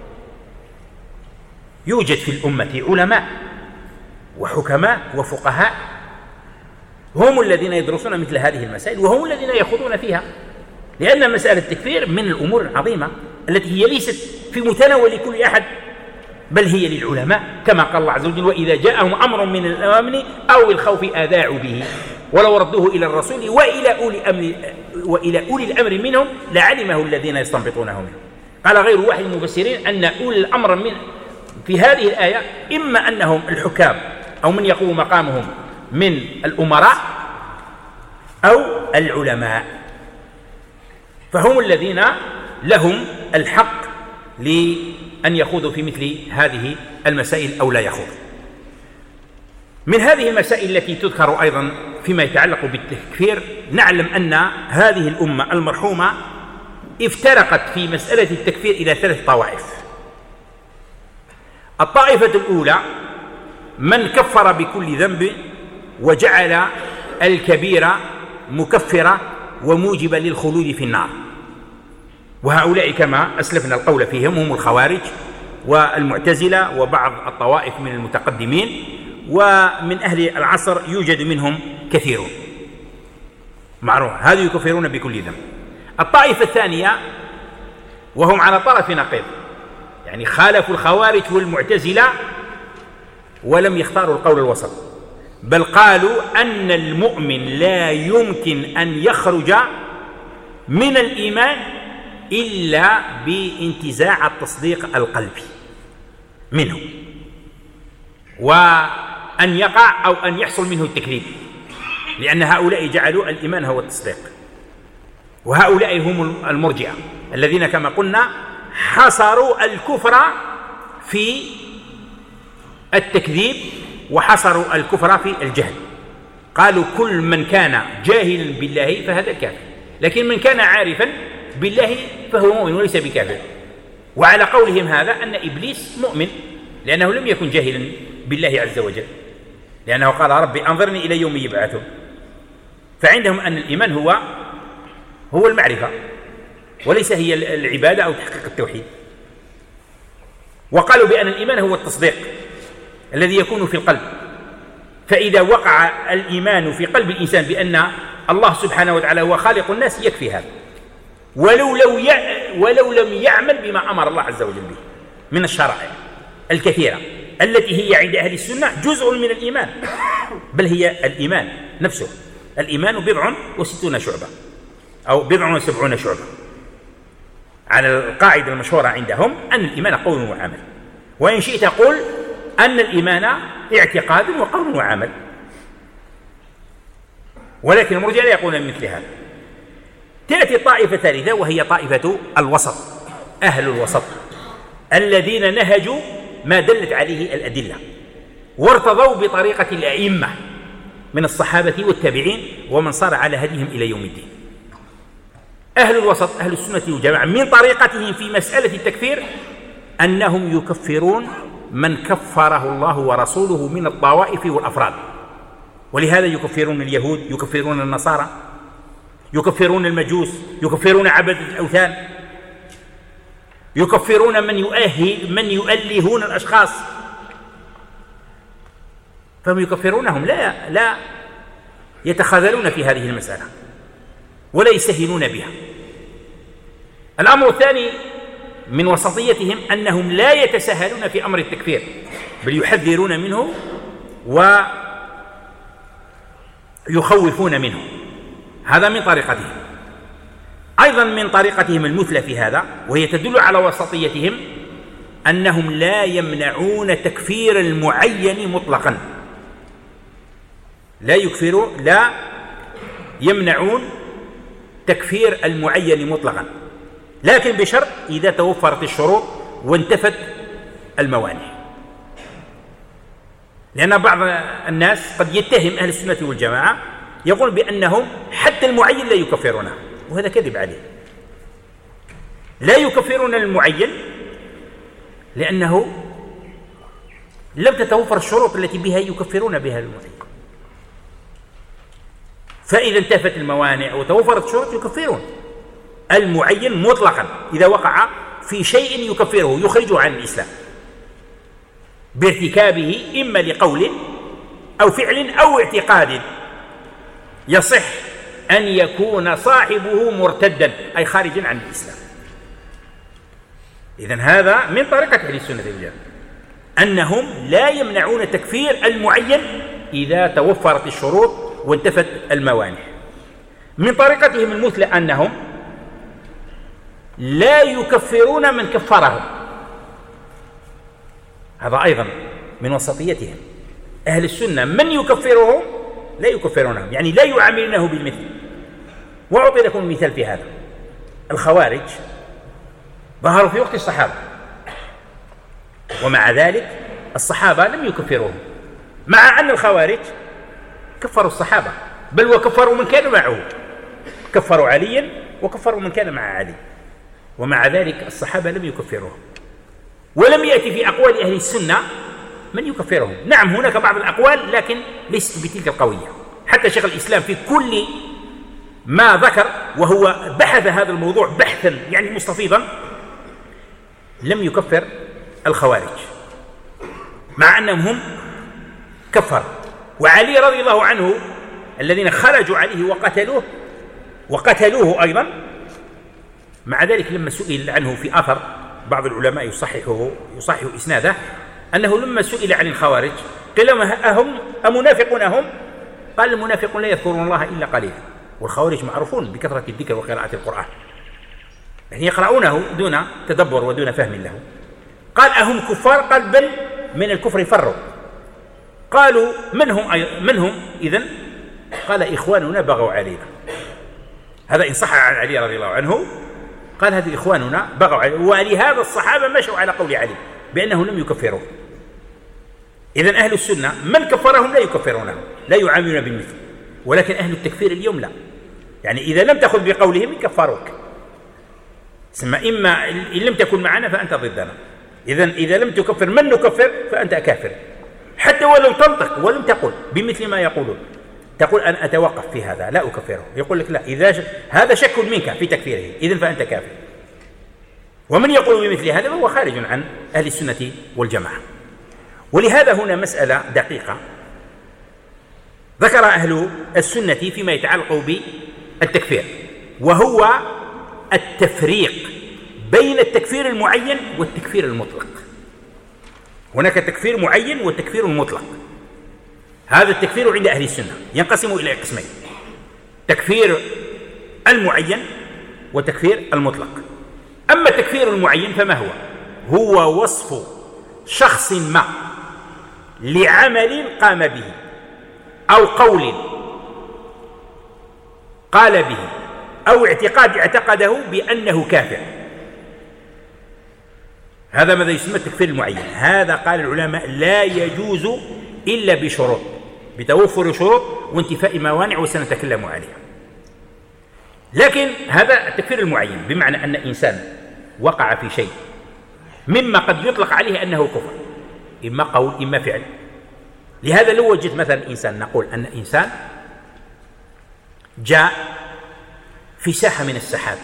S2: يوجد في الأمة علماء وحكماء وفقهاء هم الذين يدرسون مثل هذه المسائل وهم الذين يخوضون فيها، لأن مسألة التكفير من الأمور العظيمة التي هي ليست في متناول كل أحد، بل هي للعلماء، كما قال الله عز وجل وإذا جاءهم أمر من الأمن أو الخوف أذاعوا به ولو ردوه إلى الرسول وإلى أولي الأمر منهم لعلمه الذين يستنبطونه منه. قال غير واحد من المفسرين أن أولي الأمر في هذه الآية إما أنهم الحكام أو من يقوم مقامهم من الأمراء أو العلماء، فهم الذين لهم الحق لأن يخوضوا في مثل هذه المسائل أو لا يخوض. من هذه المسائل التي تذكر أيضا فيما يتعلق بالتكفير، نعلم أن هذه الأمة المرحومة افترقت في مسألة التكفير إلى 3 طوائف. الطائفة الأولى من كفر بكل ذنب وجعل الكبيرة مكفرة وموجبة للخلود في النار، وهؤلاء كما أسلفنا القول فيهم هم الخوارج والمعتزلة وبعض الطوائف من المتقدمين، ومن أهل العصر يوجد منهم كثيرون معروف، هذا يكفرون بكل ذنب. الطائفة الثانية وهم على طرف نقيض، يعني خالفوا الخوارج والمعتزلة ولم يختاروا القول الوسط، بل قالوا أن المؤمن لا يمكن أن يخرج من الإيمان إلا بانتزاع التصديق القلبي منه، وأن يقع أو أن يحصل منه التكذيب، لأن هؤلاء جعلوا الإيمان هو التصديق، وهؤلاء هم المرجئة الذين كما قلنا حصروا الكفر في التكذيب وحصروا الكفر في الجهل. قالوا كل من كان جاهلا بالله فهذا كافر، لكن من كان عارفا بالله فهو مؤمن وليس بكافر. وعلى قولهم هذا أن إبليس مؤمن لأنه لم يكن جاهلا بالله عز وجل، لأنه قال ربي أنظرني إلى يوم يبعثون. فعندهم أن الإيمان هو المعرفة وليس هي العبادة أو تحقيق التوحيد. وقالوا بأن الإيمان هو التصديق الذي يكون في القلب، فإذا وقع الإيمان في قلب الإنسان بأن الله سبحانه وتعالى هو خالق الناس يكفي هذا، ولو لم يعمل بما أمر الله عز وجل به من الشرائع الكثيرة التي هي عند أهل السنة جزء من الإيمان، بل هي الإيمان نفسه. الإيمان 60 شعبة أو 70 شعبة، على القاعدة المشهورة عندهم أن الإيمان قول وعمل، وإن شئت قل أن الإيمان اعتقاد وقول وعمل، ولكن المرجئة لا يقولون مثل هذا. تأتي طائفة ثالثة وهي طائفة الوسط، أهل الوسط الذين نهجوا ما دلت عليه الأدلة وارتضوا بطريقة الأئمة من الصحابة والتابعين ومن صار على هديهم إلى يوم الدين. أهل الوسط أهل السنة والجماعة من طريقتهم في مسألة التكفير أنهم يكفرون من كفره الله ورسوله من الطوائف والأفراد، ولهذا يكفرون اليهود، يكفرون النصارى، يكفرون المجوس، يكفرون عبدة الأوثان، يكفرون من يؤلهون الأشخاص، فهم يكفرونهم لا يتخاذلون في هذه المسألة ولا يستهينون بها. الأمر الثاني من وسطيتهم أنهم لا يتساهلون في أمر التكفير، بل يحذرون منه ويخوفون منه، هذا من طريقتهم. أيضا من طريقتهم المثلى في هذا وهي تدل على وسطيتهم أنهم لا يمنعون تكفير المعين مطلقا، لا يمنعون تكفير المعين مطلقا، لكن بشرط إذا توفرت الشروط وانتفت الموانع. لأن بعض الناس قد يتهم أهل السنة والجماعة يقول بأنهم حتى المعين لا يكفرونه، وهذا كذب عليه. لا يكفرون المعين لأنه لم تتوفر الشروط التي بها يكفرون بها المعين، فإذا انتفت الموانع وتوفرت الشروط يكفرون المعين مطلقا إذا وقع في شيء يكفره يخرجه عن الإسلام بارتكابه إما لقول أو فعل أو اعتقاد يصح أن يكون صاحبه مرتدا أي خارجا عن الإسلام. إذن هذا من طريقة أهل السنة والجماعة أنهم لا يمنعون تكفير المعين إذا توفرت الشروط وانتفت الموانع. من طريقتهم المثلى أنهم لا يكفرون من كفرهم، هذا أيضا من وسطيتهم. أهل السنة من يكفرهم لا يكفرونهم، يعني لا يعاملونه بالمثل. وأعطي لكم مثال في هذا. الخوارج ظهروا في وقت الصحابة، ومع ذلك الصحابة لم يكفروهم، مع أن الخوارج كفروا الصحابة، بل وكفروا من كانوا معه، كفروا عليا وكفروا من كان مع علي، ومع ذلك الصحابة لم يكفروهم. ولم يأتي في أقوال أهل السنة من يكفرهم. نعم هناك بعض الأقوال لكن ليست بتلك القوية. حتى شيخ الإسلام في كل ما ذكر وهو بحث هذا الموضوع بحثا يعني مستفيضا لم يكفر الخوارج، مع أنهم هم كفر. وعلي رضي الله عنه الذين خرجوا عليه وقتلوه أيضا، مع ذلك لما سئل عنه في أثر بعض العلماء يصحح إسناده، أنه لما سئل عن الخوارج قيل أهم أمنافقون هم؟ قال المنافقون لا يذكرون الله إلا قليلا، والخوارج معروفون بكثرة الذكر وقراءة القرآن، يعني يقرؤونه دون تدبر ودون فهم له. قال أهم كفار؟ قال بل من الكفر فروا. قالوا من هم إذن؟ قال إخواننا بغوا علينا. هذا إن صح عن علي رضي الله عنه، قال هذه إخواننا بغوا علينا، ولهذا الصحابة مشوا على قول علي بأنه لم يكفروه. إذن أهل السنة من كفرهم لا يكفرونهم، لا يعاملون بالمثل. ولكن أهل التكفير اليوم لا، يعني إذا لم تأخذ بقولهم يكفروك، إما إن لم تكن معنا فأنت ضدنا. إذا لم تكفر من نكفر فأنت كافر، حتى ولو تنطق ولم تقل بمثل ما يقولون، تقول أنا أتوقف في هذا لا أكفره، يقول لك لا، إذا هذا شك منك في تكفيره إذن فأنت كافر. ومن يقول بمثل هذا فهو خارج عن أهل السنة والجماعة. ولهذا هنا مسألة دقيقة ذكر أهل السنة فيما يتعلق بالتكفير، وهو التفريق بين التكفير المعين والتكفير المطلق. هناك تكفير معين والتكفير المطلق. هذا التكفير عند أهل السنة ينقسم إلى قسمين: تكفير المعين وتكفير المطلق. أما التكفير المعين فما هو وصف شخص ما لعمل قام به أو قول قال به أو اعتقاد اعتقده بأنه كافر. هذا ماذا يسمى التكفير المعين. هذا قال العلماء لا يجوز إلا بشروط، بتوفر شروط وانتفاء موانع وسنتكلم عليها. لكن هذا التكفير المعين بمعنى أن إنسان وقع في شيء مما قد يطلق عليه أنه كفر، إما قول إما فعل. لهذا لو وجدت مثلا إنسان، نقول أن إنسان جاء في ساحة من الساحات،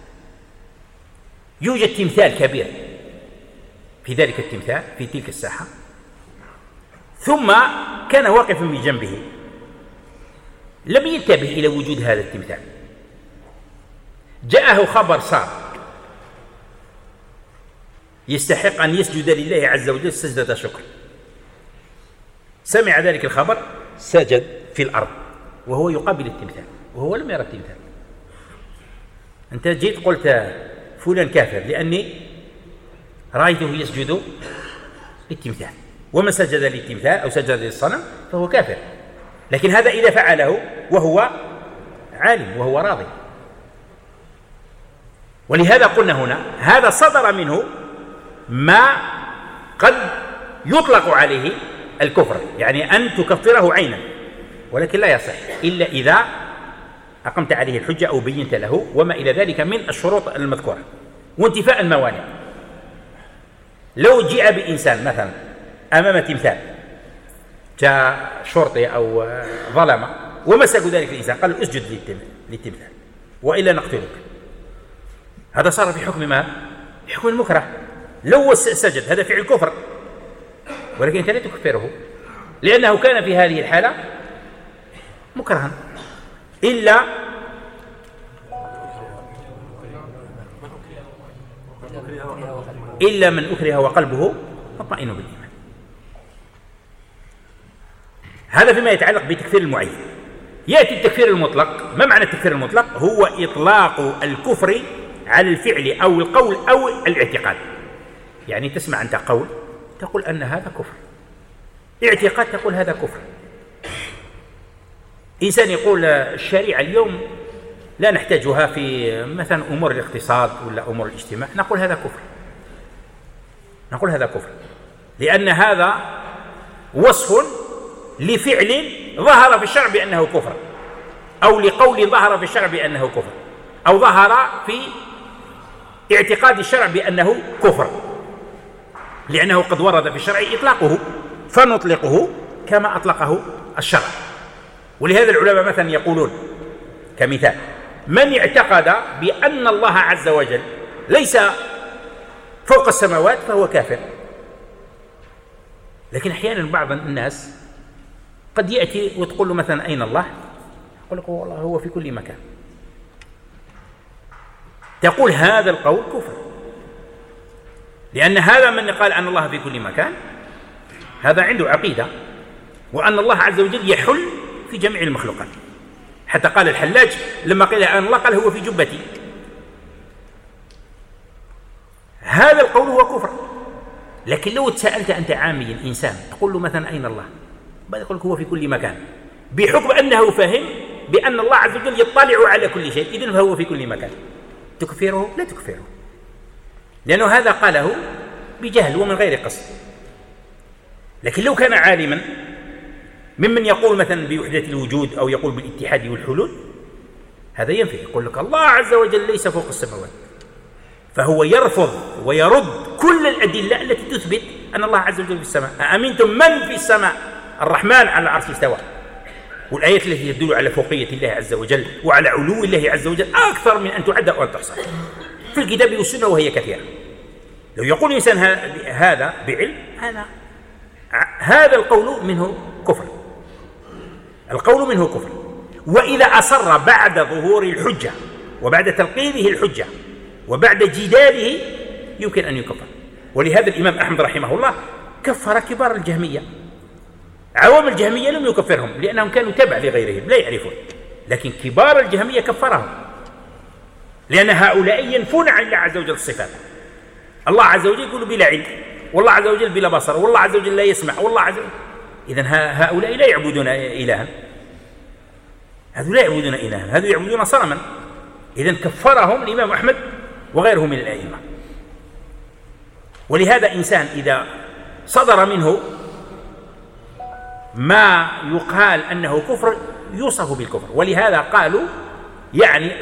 S2: يوجد تمثال كبير في ذلك التمثال في تلك الساحة، ثم كان واقفا بجنبه، لم ينتبه إلى وجود هذا التمثال، جاءه خبر صار يستحق أن يسجد لله عز وجل سجدة شكر، سمع ذلك الخبر سجد في الأرض وهو يقابل التمثال وهو لم يرى التمثال. أنت جيت قلت فلان كافر لأني رأيته يسجد للتمثال، ومن سجد للتمثال أو سجد للصنم فهو كافر. لكن هذا إذا فعله وهو عالم وهو راضي. ولهذا قلنا هنا هذا صدر منه ما قد يطلق عليه الكفر، يعني أن تكفره عينا، ولكن لا يصح إلا إذا أقمت عليه الحجة أو بينت له وما إلى ذلك من الشروط المذكورة وانتفاء الموانع. لو جاء بإنسان مثلا أمام تمثال، جاء شرطي أو ظلمة ومسكوا ذلك الإنسان قال له اسجد للتمثال وإلا نقتلك، هذا صار في حكم ما؟ في حكم المكره. لو سجد هذا فعل كفر، ولكن أنت لا تكفره لأنه كان في هذه الحالة مكرها، إلا من أكره وقلبه مطمئن بالإيمان. هذا فيما يتعلق بتكفير المعين. يأتي التكفير المطلق. ما معنى التكفير المطلق؟ هو إطلاق الكفر على الفعل أو القول أو الاعتقاد. يعني تسمع أنت قول تقول أن هذا كفر، اعتقاد تقول هذا كفر. إنسان يقول الشريعة اليوم لا نحتاجها في مثلا أمور الاقتصاد ولا أمور الاجتماع، نقول هذا كفر، نقول هذا كفر، لأن هذا وصف لفعل ظهر في الشرع بأنه كفر، أو لقول ظهر في الشرع بأنه كفر، أو ظهر في اعتقاد الشرع بأنه كفر، لأنه قد ورد في الشرع إطلاقه فنطلقه كما أطلقه الشرع. ولهذا العلماء مثلا يقولون كمثال: من اعتقد بأن الله عز وجل ليس فوق السماوات فهو كافر. لكن أحيانا بعض الناس قد يأتي وتقول له مثلا أين الله؟ يقول لك والله هو في كل مكان. تقول هذا القول كفر، لأن هذا من قال أن الله في كل مكان هذا عنده عقيدة وأن الله عز وجل يحل في جميع المخلوقات. حتى قال الحلاج لما قيل أن الله قال هو في جبتي. هذا القول هو كفر. لكن لو تسألت أنت عامي إنسان تقول له مثلا أين الله؟ بعد يقول لك هو في كل مكان، بحكم أنه فهم بأن الله عز وجل يطلع على كل شيء، إذن فهو في كل مكان. تكفره؟ لا تكفره، لأنه هذا قاله بجهل ومن غير قصد. لكن لو كان عالما ممن يقول مثلا بوحدة الوجود أو يقول بالاتحاد والحلول، هذا ينفي، يقول لك الله عز وجل ليس فوق السماوات، فهو يرفض ويرد كل الأدلة التي تثبت أن الله عز وجل في السماء. أأمنتم من في السماء؟ الرحمن على العرش استوى. والآيات التي تدل على فوقية الله عز وجل وعلى علو الله عز وجل أكثر من أن تعد أو أن تحصى في الكتاب والسنة، وهي كثيرة. لو يقول الإنسان هذا بعلم، هذا القول منه كفر، القول منه كفر. وإذا أصر بعد ظهور الحجة وبعد تلقينه الحجة وبعد جداله يمكن أن يكفر. ولهذا الإمام أحمد رحمه الله كفر كبار الجهمية. عوام الجهمية لم يكفرهم لأنهم كانوا تبع لغيرهم لا يعرفون، لكن كبار الجهمية كفرهم، لأن هؤلاء ينفون عن الله عز وجل الصفات. الله عز وجل يقول بلا علم، والله عز وجل بلا بصر، والله عز وجل لا يسمع، والله عز وجل. إذن هؤلاء لا يعبدون إلها، هذو لا يعبدون إلها، هذو يعبدون صنما. إذن كفرهم الإمام أحمد وغيره من الأئمة. ولهذا إنسان إذا صدر منه ما يقال أنه كفر يوصف بالكفر. ولهذا قالوا يعني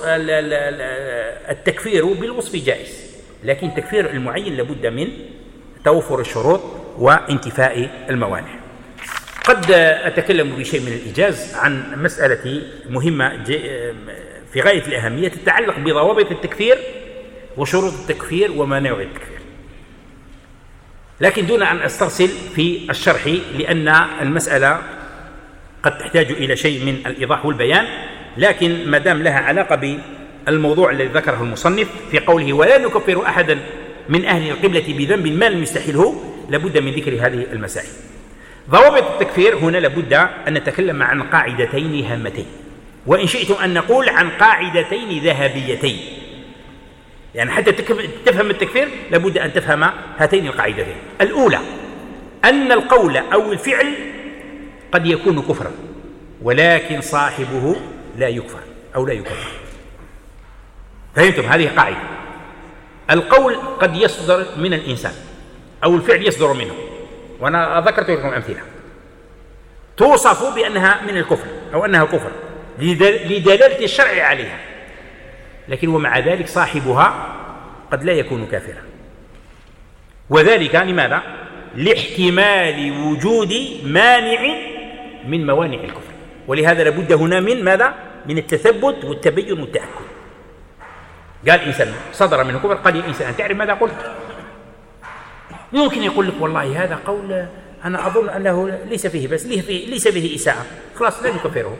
S2: التكفير بالوصف جائز، لكن تكفير المعين لابد من توفر الشروط وانتفاء الموانع. قد أتكلم بشيء من الإيجاز عن مسألة مهمة في غاية الأهمية تتعلق بضوابط التكفير وشروط التكفير وموانع التكفير، لكن دون أن أسترسل في الشرح، لأن المسألة قد تحتاج إلى شيء من الإيضاح والبيان. لكن ما دام لها علاقة بالموضوع الذي ذكره المصنف في قوله ولا نكفر أحدا من أهل القبلة بذنب ما لم يستحله، لابد من ذكر هذه المسائل. ضوابط التكفير هنا لابد أن نتكلم عن قاعدتين هامتين، وإن شئتم أن نقول عن قاعدتين ذهبيتين. يعني حتى تفهم التكفير لابد أن تفهم هاتين القاعدتين. الأولى أن القول أو الفعل قد يكون كفرا، ولكن صاحبه لا يكفر أو لا يكفر. فهمتم؟ هذه قاعدة. القول قد يصدر من الإنسان أو الفعل يصدر منه، وأنا ذكرت لكم أمثلة توصف بأنها من الكفر أو أنها كفر لدلالة الشرع عليها، لكن ومع ذلك صاحبها قد لا يكون كافرا. وذلك لماذا؟ لاحتمال وجود مانع من موانع الكفر. ولهذا لابد هنا من ماذا؟ من التثبت والتبين والتأكد. قال إنسان صدر منه كفر، قال يا إنسان تعرف ماذا قلت؟ يمكن يقول لك والله هذا قول أنا أظن أنه ليس فيه بس ليس فيه إساءة، خلاص لا نكفره.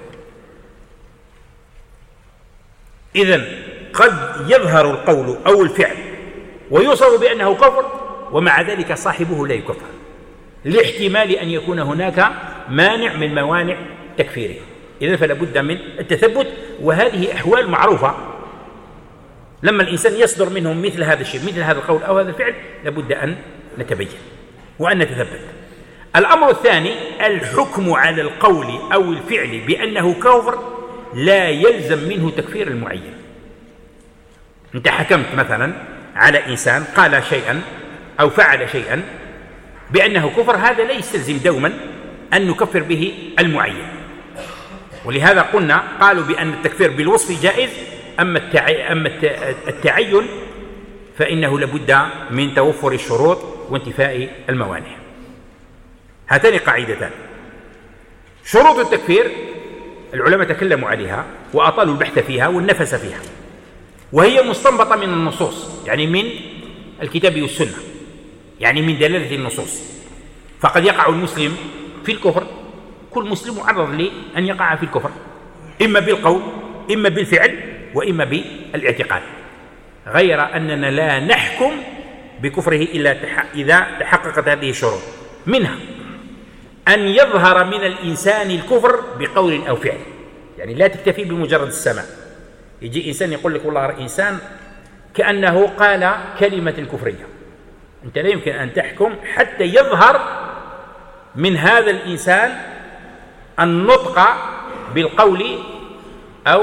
S2: إذن قد يظهر القول أو الفعل ويوصف بأنه كفر، ومع ذلك صاحبه لا يكفر لاحتمال أن يكون هناك مانع من موانع تكفيره. إذن فلا بد من التثبت، وهذه أحوال معروفة. لما الإنسان يصدر منه مثل هذا الشيء، مثل هذا القول أو هذا الفعل، لابد أن نتبين وأن نتثبت. الأمر الثاني الحكم على القول أو الفعل بأنه كفر لا يلزم منه تكفير المعين. أنت حكمت مثلا على إنسان قال شيئا أو فعل شيئا بأنه كفر، هذا لا يستلزم دوما أن نكفر به المعين. ولهذا قالوا بأن التكفير بالوصف جائز، أما التعين فإنه لابد من توفر الشروط وانتفاء الموانع. هاتان قاعدتان. شروط التكفير العلماء تكلموا عليها وأطالوا البحث فيها والنفس فيها، وهي مستنبطة من النصوص، يعني من الكتاب والسنة، يعني من دلالة النصوص. فقد يقع المسلم في الكفر، كل مسلم معرض لأن يقع في الكفر، إما بالقول إما بالفعل وإما بالاعتقاد، غير أننا لا نحكم بكفره إلا إذا تحققت هذه الشروط. منها أن يظهر من الإنسان الكفر بقول أو فعل، يعني لا تكتفي بمجرد السماع. يجي إنسان يقول لك والله إنسان كأنه قال كلمة الكفرية، أنت لا يمكن أن تحكم حتى يظهر من هذا الإنسان النطق بالقول أو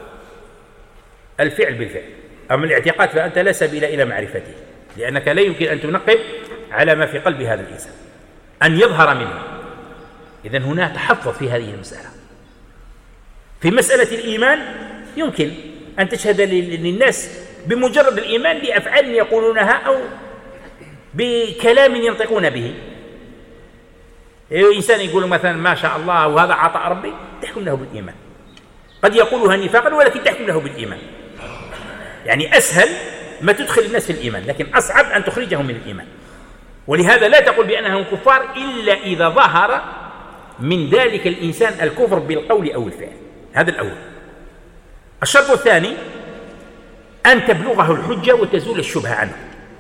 S2: الفعل بالفعل. أما الاعتقاد فأنت لا سبيل إلى معرفته، لأنك لا يمكن أن تنقب على ما في قلب هذا الإنسان، أن يظهر منه. إذن هنا تحفظ في هذه المسألة. في مسألة الإيمان يمكن أن تشهد للناس بمجرد الإيمان بأفعال يقولونها أو بكلام ينطقون به. إنسان يقول مثلا ما شاء الله وهذا عطاء ربي، تحكم له بالإيمان. قد يقولها نفاقا ولكن تحكم له بالإيمان. يعني أسهل ما تدخل الناس في الإيمان، لكن أصعب أن تخرجهم من الإيمان. ولهذا لا تقول بأنهم كفار إلا إذا ظهر من ذلك الإنسان الكفر بالقول أو الفعل. هذا الأول. الشرط الثاني أن تبلغه الحجة وتزول الشبهة عنه.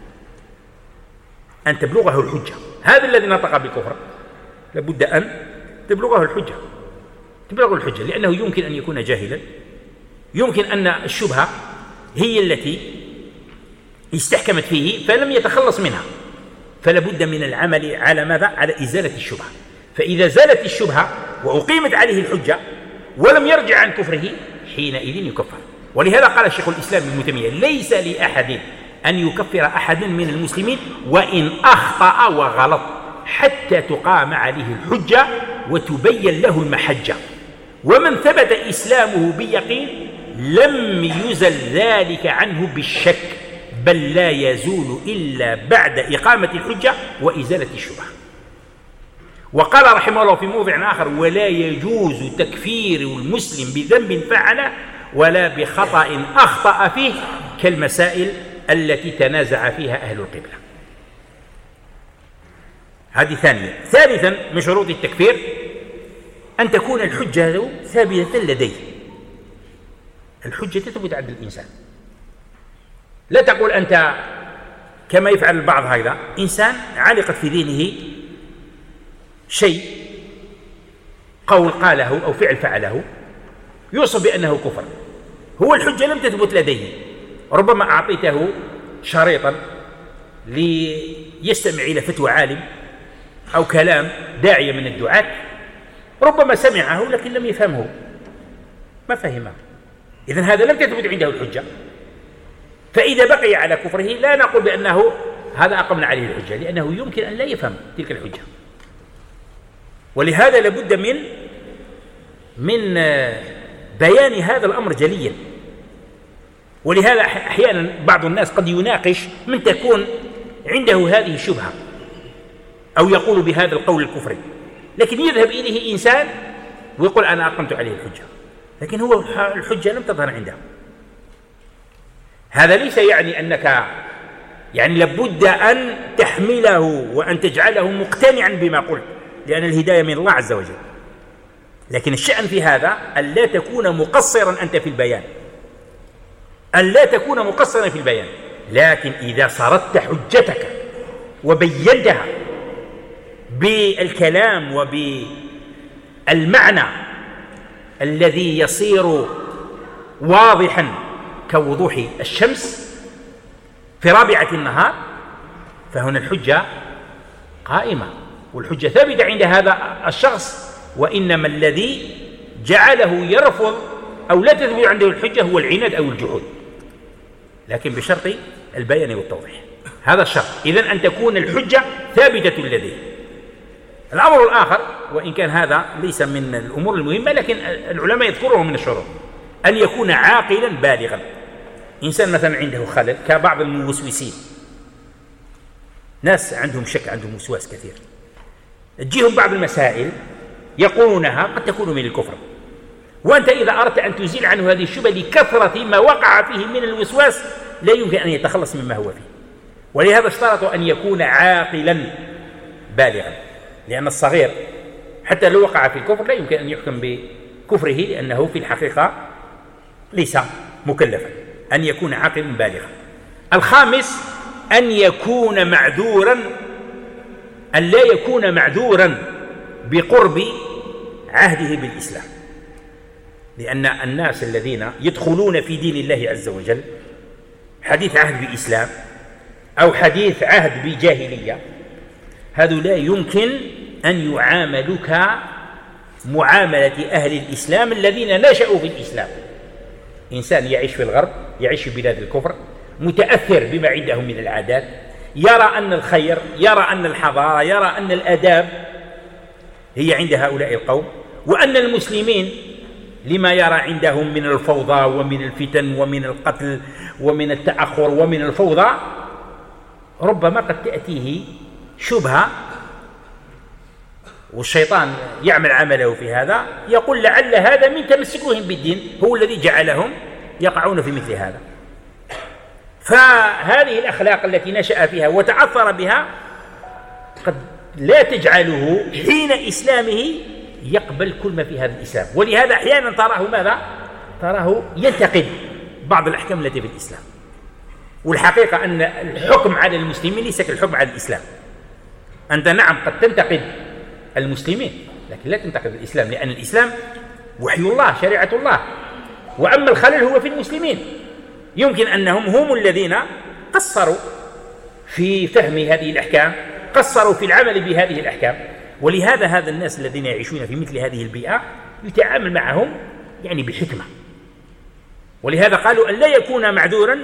S2: أن تبلغه الحجة، هذا الذي نطق بالكفر لابد أن تبلغه الحجة، تبلغه الحجة، لأنه يمكن أن يكون جاهلا، يمكن أن الشبهة هي التي استحكمت فيه فلم يتخلص منها، فلا بد من العمل على ماذا؟ على إزالة الشبهة. فإذا زالت الشبهة وأقيمت عليه الحجة ولم يرجع عن كفره حينئذ يكفر. ولهذا قال الشيخ الإسلام ابن تيمية ليس لأحد أن يكفر أحد من المسلمين وإن أخطأ وغلط حتى تقام عليه الحجة وتبين له المحجة، ومن ثبت إسلامه بيقين لم يزل ذلك عنه بالشك، بل لا يزول إلا بعد إقامة الحجة وإزالة الشبهة. وقال رحمه الله في موضع آخر ولا يجوز تكفير المسلم بذنب فعله ولا بخطأ أخطأ فيه كالمسائل التي تنازع فيها أهل القبلة. هذه ثانية. ثالثا من شروط التكفير أن تكون الحجة ثابتة لديه. الحجة تثبت عند الإنسان، لا تقول أنت كما يفعل البعض هذا، إنسان علقت في ذهنه شيء قول قاله أو فعل فعله يوصف بأنه كفر، هو الحجة لم تثبت لديه. ربما أعطيته شريطا ليستمع إلى فتوى عالم أو كلام داعية من الدعاة، ربما سمعه لكن لم يفهمه، ما فهمه، إذن هذا لم تثبت عنده الحجة. فإذا بقي على كفره لا نقول بأنه هذا أقمنا عليه الحجة، لأنه يمكن أن لا يفهم تلك الحجة. ولهذا لابد من بيان هذا الأمر جليا. ولهذا أحيانا بعض الناس قد يناقش من تكون عنده هذه الشبهة أو يقول بهذا القول الكفري، لكن يذهب إليه إنسان ويقول أنا أقمت عليه الحجة، لكن هو الحجة لم تظهر عنده. هذا ليس يعني أنك يعني لابد أن تحمله وأن تجعله مقتنعا بما قلت، لأن الهداية من الله عز وجل، لكن الشأن في هذا أن لا تكون مقصرا أنت في البيان، أن لا تكون مقصرا في البيان، لكن إذا سردت حجتك وبينتها بالكلام وبالمعنى الذي يصير واضحا كوضوح الشمس في رابعة النهار، فهنا الحجة قائمة والحجة ثابتة عند هذا الشخص. وإنما الذي جعله يرفض أو لا تثبت عنده الحجة هو العناد أو الجحود، لكن بشرط البيان والتوضيح، هذا الشرط. إذن أن تكون الحجة ثابتة لديه. الأمر الآخر، وإن كان هذا ليس من الأمور المهمة لكن العلماء يذكره من الشروط، أن يكون عاقلا بالغا. إنسان مثلا عنده خلل كبعض الموسوسين، ناس عندهم شك، عندهم وسواس كثير، تجيهم بعض المسائل يقولونها قد تكون من الكفر، وأنت إذا أردت أن تزيل عنه هذه الشبهة لكثرة ما وقع فيه من الوسواس لا يمكن أن يتخلص مما هو فيه. ولهذا اشترطوا أن يكون عاقلا بالغا، لأن الصغير حتى لو وقع في الكفر لا يمكن أن يحكم بكفره، لأنه في الحقيقة ليس مكلفا. أن يكون عاقلا بالغا. الخامس أن يكون معذورا، أن لا يكون معذورا بقرب عهده بالإسلام، لأن الناس الذين يدخلون في دين الله عز وجل حديث عهد بإسلام أو حديث عهد بجاهلية، هذا لا يمكن أن يعاملوا كمعاملة أهل الإسلام الذين نشأوا في الإسلام. إنسان يعيش في الغرب، يعيش في بلاد الكفر، متأثر بما عندهم من العادات، يرى أن الخير، يرى أن الحضارة، يرى أن الآداب هي عند هؤلاء القوم، وأن المسلمين لما يرى عندهم من الفوضى ومن الفتن ومن القتل ومن التأخر ومن الفوضى، ربما قد تأتيه شبهة والشيطان يعمل عمله في هذا، يقول لعل هذا من تمسكهم بالدين هو الذي جعلهم يقعون في مثل هذا. فهذه الأخلاق التي نشأ فيها وتأثر بها قد لا تجعله حين إسلامه يقبل كل ما في هذا الإسلام، ولهذا أحيانا تراه ماذا؟ تراه ينتقد بعض الأحكام التي في الإسلام. والحقيقة أن الحكم على المسلمين ليس كالحكم على الإسلام. أنت نعم قد تنتقد المسلمين لكن لا تنتقد الإسلام، لأن الإسلام وحي الله، شريعة الله، وأما الخلل هو في المسلمين. يمكن أنهم هم الذين قصروا في فهم هذه الأحكام، قصروا في العمل بهذه الأحكام. ولهذا هذا الناس الذين يعيشون في مثل هذه البيئة يتعامل معهم يعني بحكمة. ولهذا قالوا أن لا يكون معذورا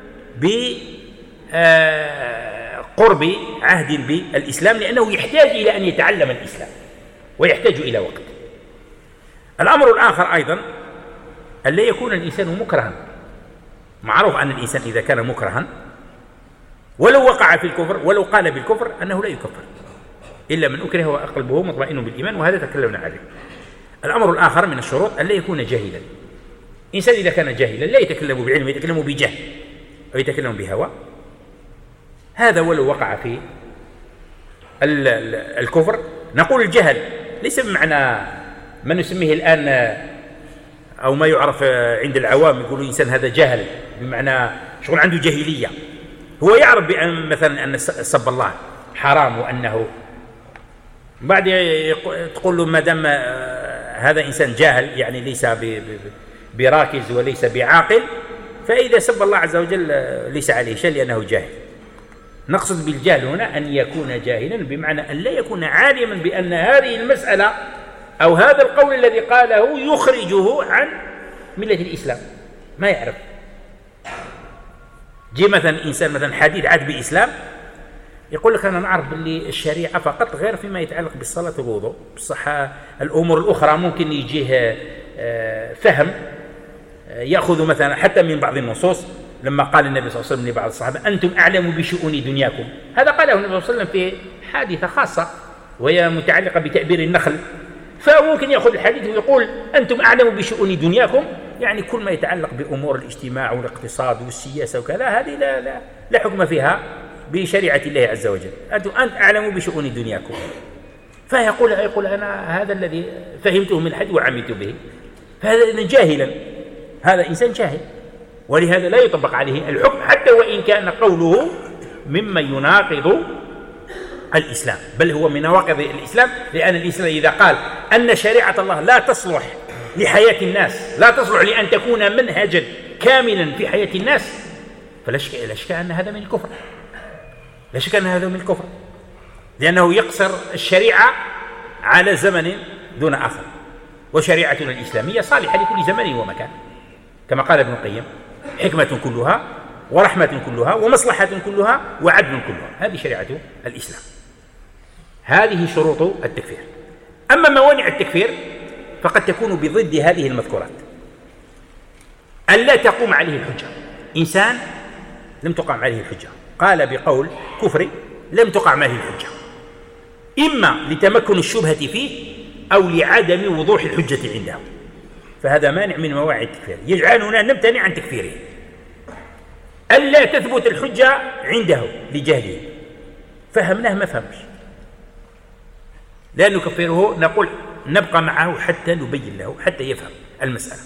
S2: بقرب عهد بالإسلام، لأنه يحتاج إلى أن يتعلم الإسلام ويحتاج إلى وقت. الأمر الآخر أيضا أن لا يكون الإنسان مكرها. معروف أن الإنسان إذا كان مكرها ولو وقع في الكفر ولو قال بالكفر أنه لا يكفر إلا من أكره وقلبه مطمئن بالإيمان، وهذا تكلمنا عليه. الأمر الآخر من الشروط أن لا يكون جاهلا. إنسان إذا كان جاهلا لا يتكلم بعلم، يتكلم بجهل أو يتكلم بهوى، هذا ولو وقع في الكفر. نقول الجهل ليس بمعنى ما نسميه الآن أو ما يعرف عند العوام يقولوا إنسان هذا جاهل، بمعنى شغل عنده جاهلية، هو يعرف بأن مثلا أن سب الله حرام، وأنه بعد تقول له ما دام هذا إنسان جاهل يعني ليس براكز وليس بعاقل، فإذا سب الله عز وجل ليس عليه شيء لأنه جاهل. نقصد بالجهل هنا أن يكون جاهلا بمعنى أن لا يكون عالما بأن هذه المسألة أو هذا القول الذي قاله يخرجه عن ملة الإسلام، ما يعرف. جي مثلا إنسان مثلا حديث عهد بالإسلام يقول لك أنا نعرف باللي الشريعة فقط، غير فيما يتعلق بالصلاة والوضوء، بالصحة الأمور الأخرى ممكن يجيه فهم يأخذ مثلا حتى من بعض النصوص. لما قال النبي صلى الله عليه وسلم لبعض الصحابة أنتم أعلم بشؤون دنياكم، هذا قاله النبي صلى الله عليه وسلم في حادثة خاصة وهي متعلقة بتأبير النخل، فممكن يأخذ الحديث ويقول أنتم أعلم بشؤون دنياكم، يعني كل ما يتعلق بأمور الاجتماع والاقتصاد والسياسة وكذا هذه لا حكم فيها بشريعة الله عز وجل، أنتم أعلم بشؤون دنياكم. فيقول أنا هذا الذي فهمته من الحديث وعملت به، فهذا جاهلا، هذا إنسان جاهل، ولهذا لا يطبق عليه الحكم حتى وإن كان قوله مما يناقض الإسلام، بل هو من نواقض الإسلام، لأن الإسلام إذا قال أن شريعة الله لا تصلح لحياة الناس، لا تصلح لأن تكون منهجا كاملا في حياة الناس، فلا شك أن هذا من الكفر، لا شك أن هذا من الكفر، لأنه يقصر الشريعة على زمن دون آخر، وشريعتنا الإسلامية صالحة لكل زمن ومكان، كما قال ابن القيم: حكمة كلها ورحمة كلها ومصلحة كلها وعدل كلها، هذه شريعة الإسلام. هذه شروط التكفير. أما موانع التكفير فقد تكون بضد هذه المذكورات: ألا تقوم عليه الحجة، إنسان لم تقام عليه الحجة، قال بقول كفري لم تقام عليه الحجة، إما لتمكن الشبهة فيه أو لعدم وضوح الحجة عنده، فهذا مانع من مواعيد التكفير، يجعلنا نمتنع عن تكفيره. ألا تثبت الحجة عنده لجهله، فهمناه ما فهمش، لا نكفره، نقول نبقى معه حتى نبين له حتى يفهم المسألة.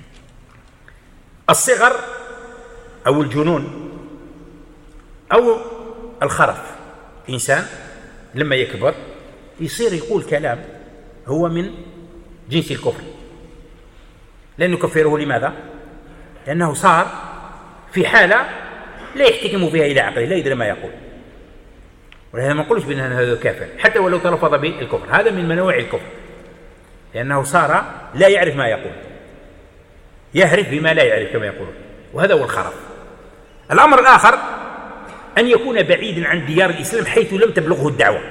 S2: الصغر أو الجنون أو الخرف، إنسان لما يكبر يصير يقول كلام هو من جنس الكفر، لا نكفره. لماذا؟ لأنه صار في حالة لا يحتكم فيها إلى عقله، لا يدري ما يقول، ولهذا ما نقولش بأن هذا كافر حتى ولو تلفظ بالكفر، هذا من منوع الكفر، لأنه صار لا يعرف ما يقول، يهرف بما لا يعرف كما يقولون، وهذا هو الخرف. الأمر الآخر أن يكون بعيدا عن ديار الإسلام حيث لم تبلغه الدعوة،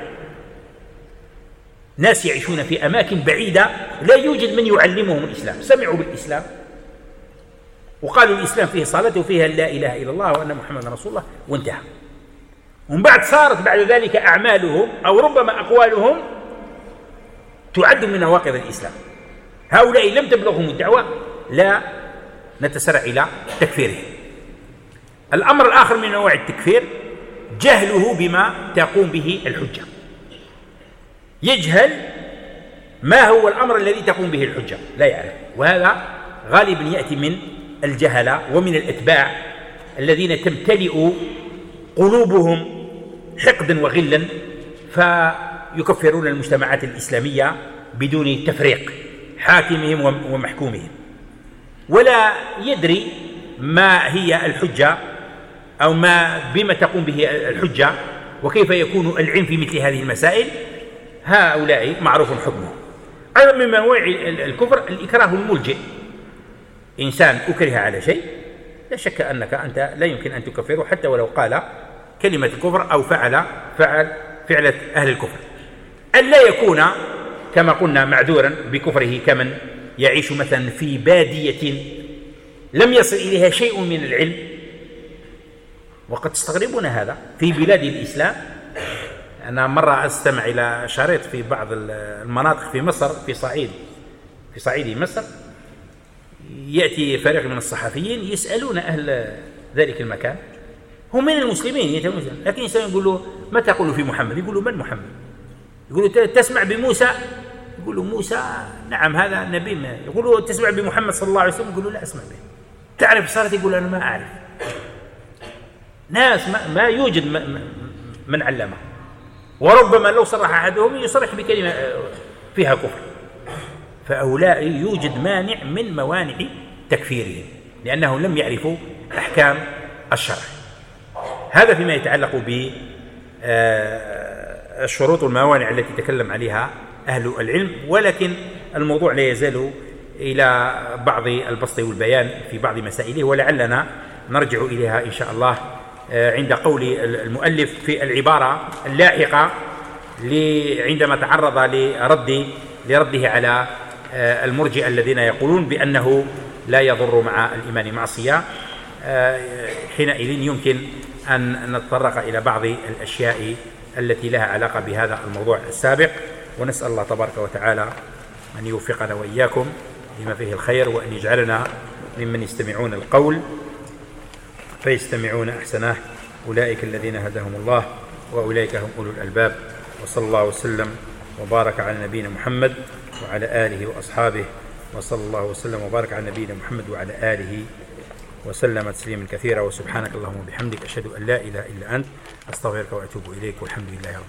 S2: ناس يعيشون في أماكن بعيدة لا يوجد من يعلمهم الإسلام، سمعوا بالإسلام وقالوا الإسلام فيه صلاة وفيها لا إله إلا الله وأن محمد رسول الله، وانتهى. ومن بعد صارت بعد ذلك أعمالهم أو ربما أقوالهم تعد من نواقض الإسلام، هؤلاء لم تبلغهم الدعوة، لا نتسرع إلى تكفيرهم. الأمر الآخر من نوع التكفير جهله بما تقوم به الحجة، يجهل ما هو الأمر الذي تقوم به الحجة، لا يعرف، وهذا غالبا يأتي من الجهلة ومن الأتباع الذين تمتلئ قلوبهم حقدا وغلا، فيكفرون المجتمعات الإسلامية بدون تفريق حاكمهم ومحكومهم، ولا يدري ما هي الحجة أو بما تقوم به الحجة وكيف يكون العلم في مثل هذه المسائل. هؤلاء معروف حكمهم. أيضا من منوع الكفر الإكراه الملجئ، إنسان أكره على شيء لا شك أنك أنت لا يمكن أن تكفره حتى ولو قال كلمة الكفر أو فعل فعلة أهل الكفر. ألا يكون كما قلنا معذورا بكفره كمن يعيش مثلا في بادية لم يصل إليها شيء من العلم، وقد تستغربون هذا في بلاد الإسلام. أنا مرة أستمع إلى شريط في بعض المناطق في مصر، في صعيد مصر، يأتي فريق من الصحفيين يسألون أهل ذلك المكان، هم من المسلمين لكن إنسان يقول له ما تقول في محمد؟ يقول له من محمد؟ يقول له تسمع بموسى؟ يقول له موسى نعم هذا نبي. ما يقول له تسمع بمحمد صلى الله عليه وسلم؟ يقول له لا أسمع به. تعرف الصلاة؟ يقول أنا ما أعرف. ناس ما يوجد من علمه، وربما لو صرح أحدهم يصرح بكلمة فيها كفر، فهؤلاء يوجد مانع من موانع تكفيرهم لأنهم لم يعرفوا أحكام الشرع. هذا فيما يتعلق بالشروط والموانع التي تكلم عليها أهل العلم، ولكن الموضوع لا يزال إلى بعض البسط والبيان في بعض مسائله، ولعلنا نرجع إليها إن شاء الله عند قول المؤلف في العبارة اللاحقة عندما تعرض لرده على المرجئة الذين يقولون بأنه لا يضر مع الإيمان معصية. حينئذ يمكن أن نتطرق إلى بعض الأشياء التي لها علاقة بهذا الموضوع السابق، ونسأل الله تبارك وتعالى أن يوفقنا وإياكم لما فيه الخير، وأن يجعلنا ممن يستمعون القول فيستمعون أحسنه، أولئك الذين هداهم الله وأولئك هم أولو الألباب. وصلى الله وسلم وبارك على نبينا محمد وعلى آله وأصحابه، وصلى الله وسلم وبارك على نبينا محمد وعلى آله وسلم تسليما كثيرا. وسبحانك اللهم وبحمدك أشهد أن لا إله إلا أنت أستغفرك وأتوب إليك، والحمد لله رب العالمين.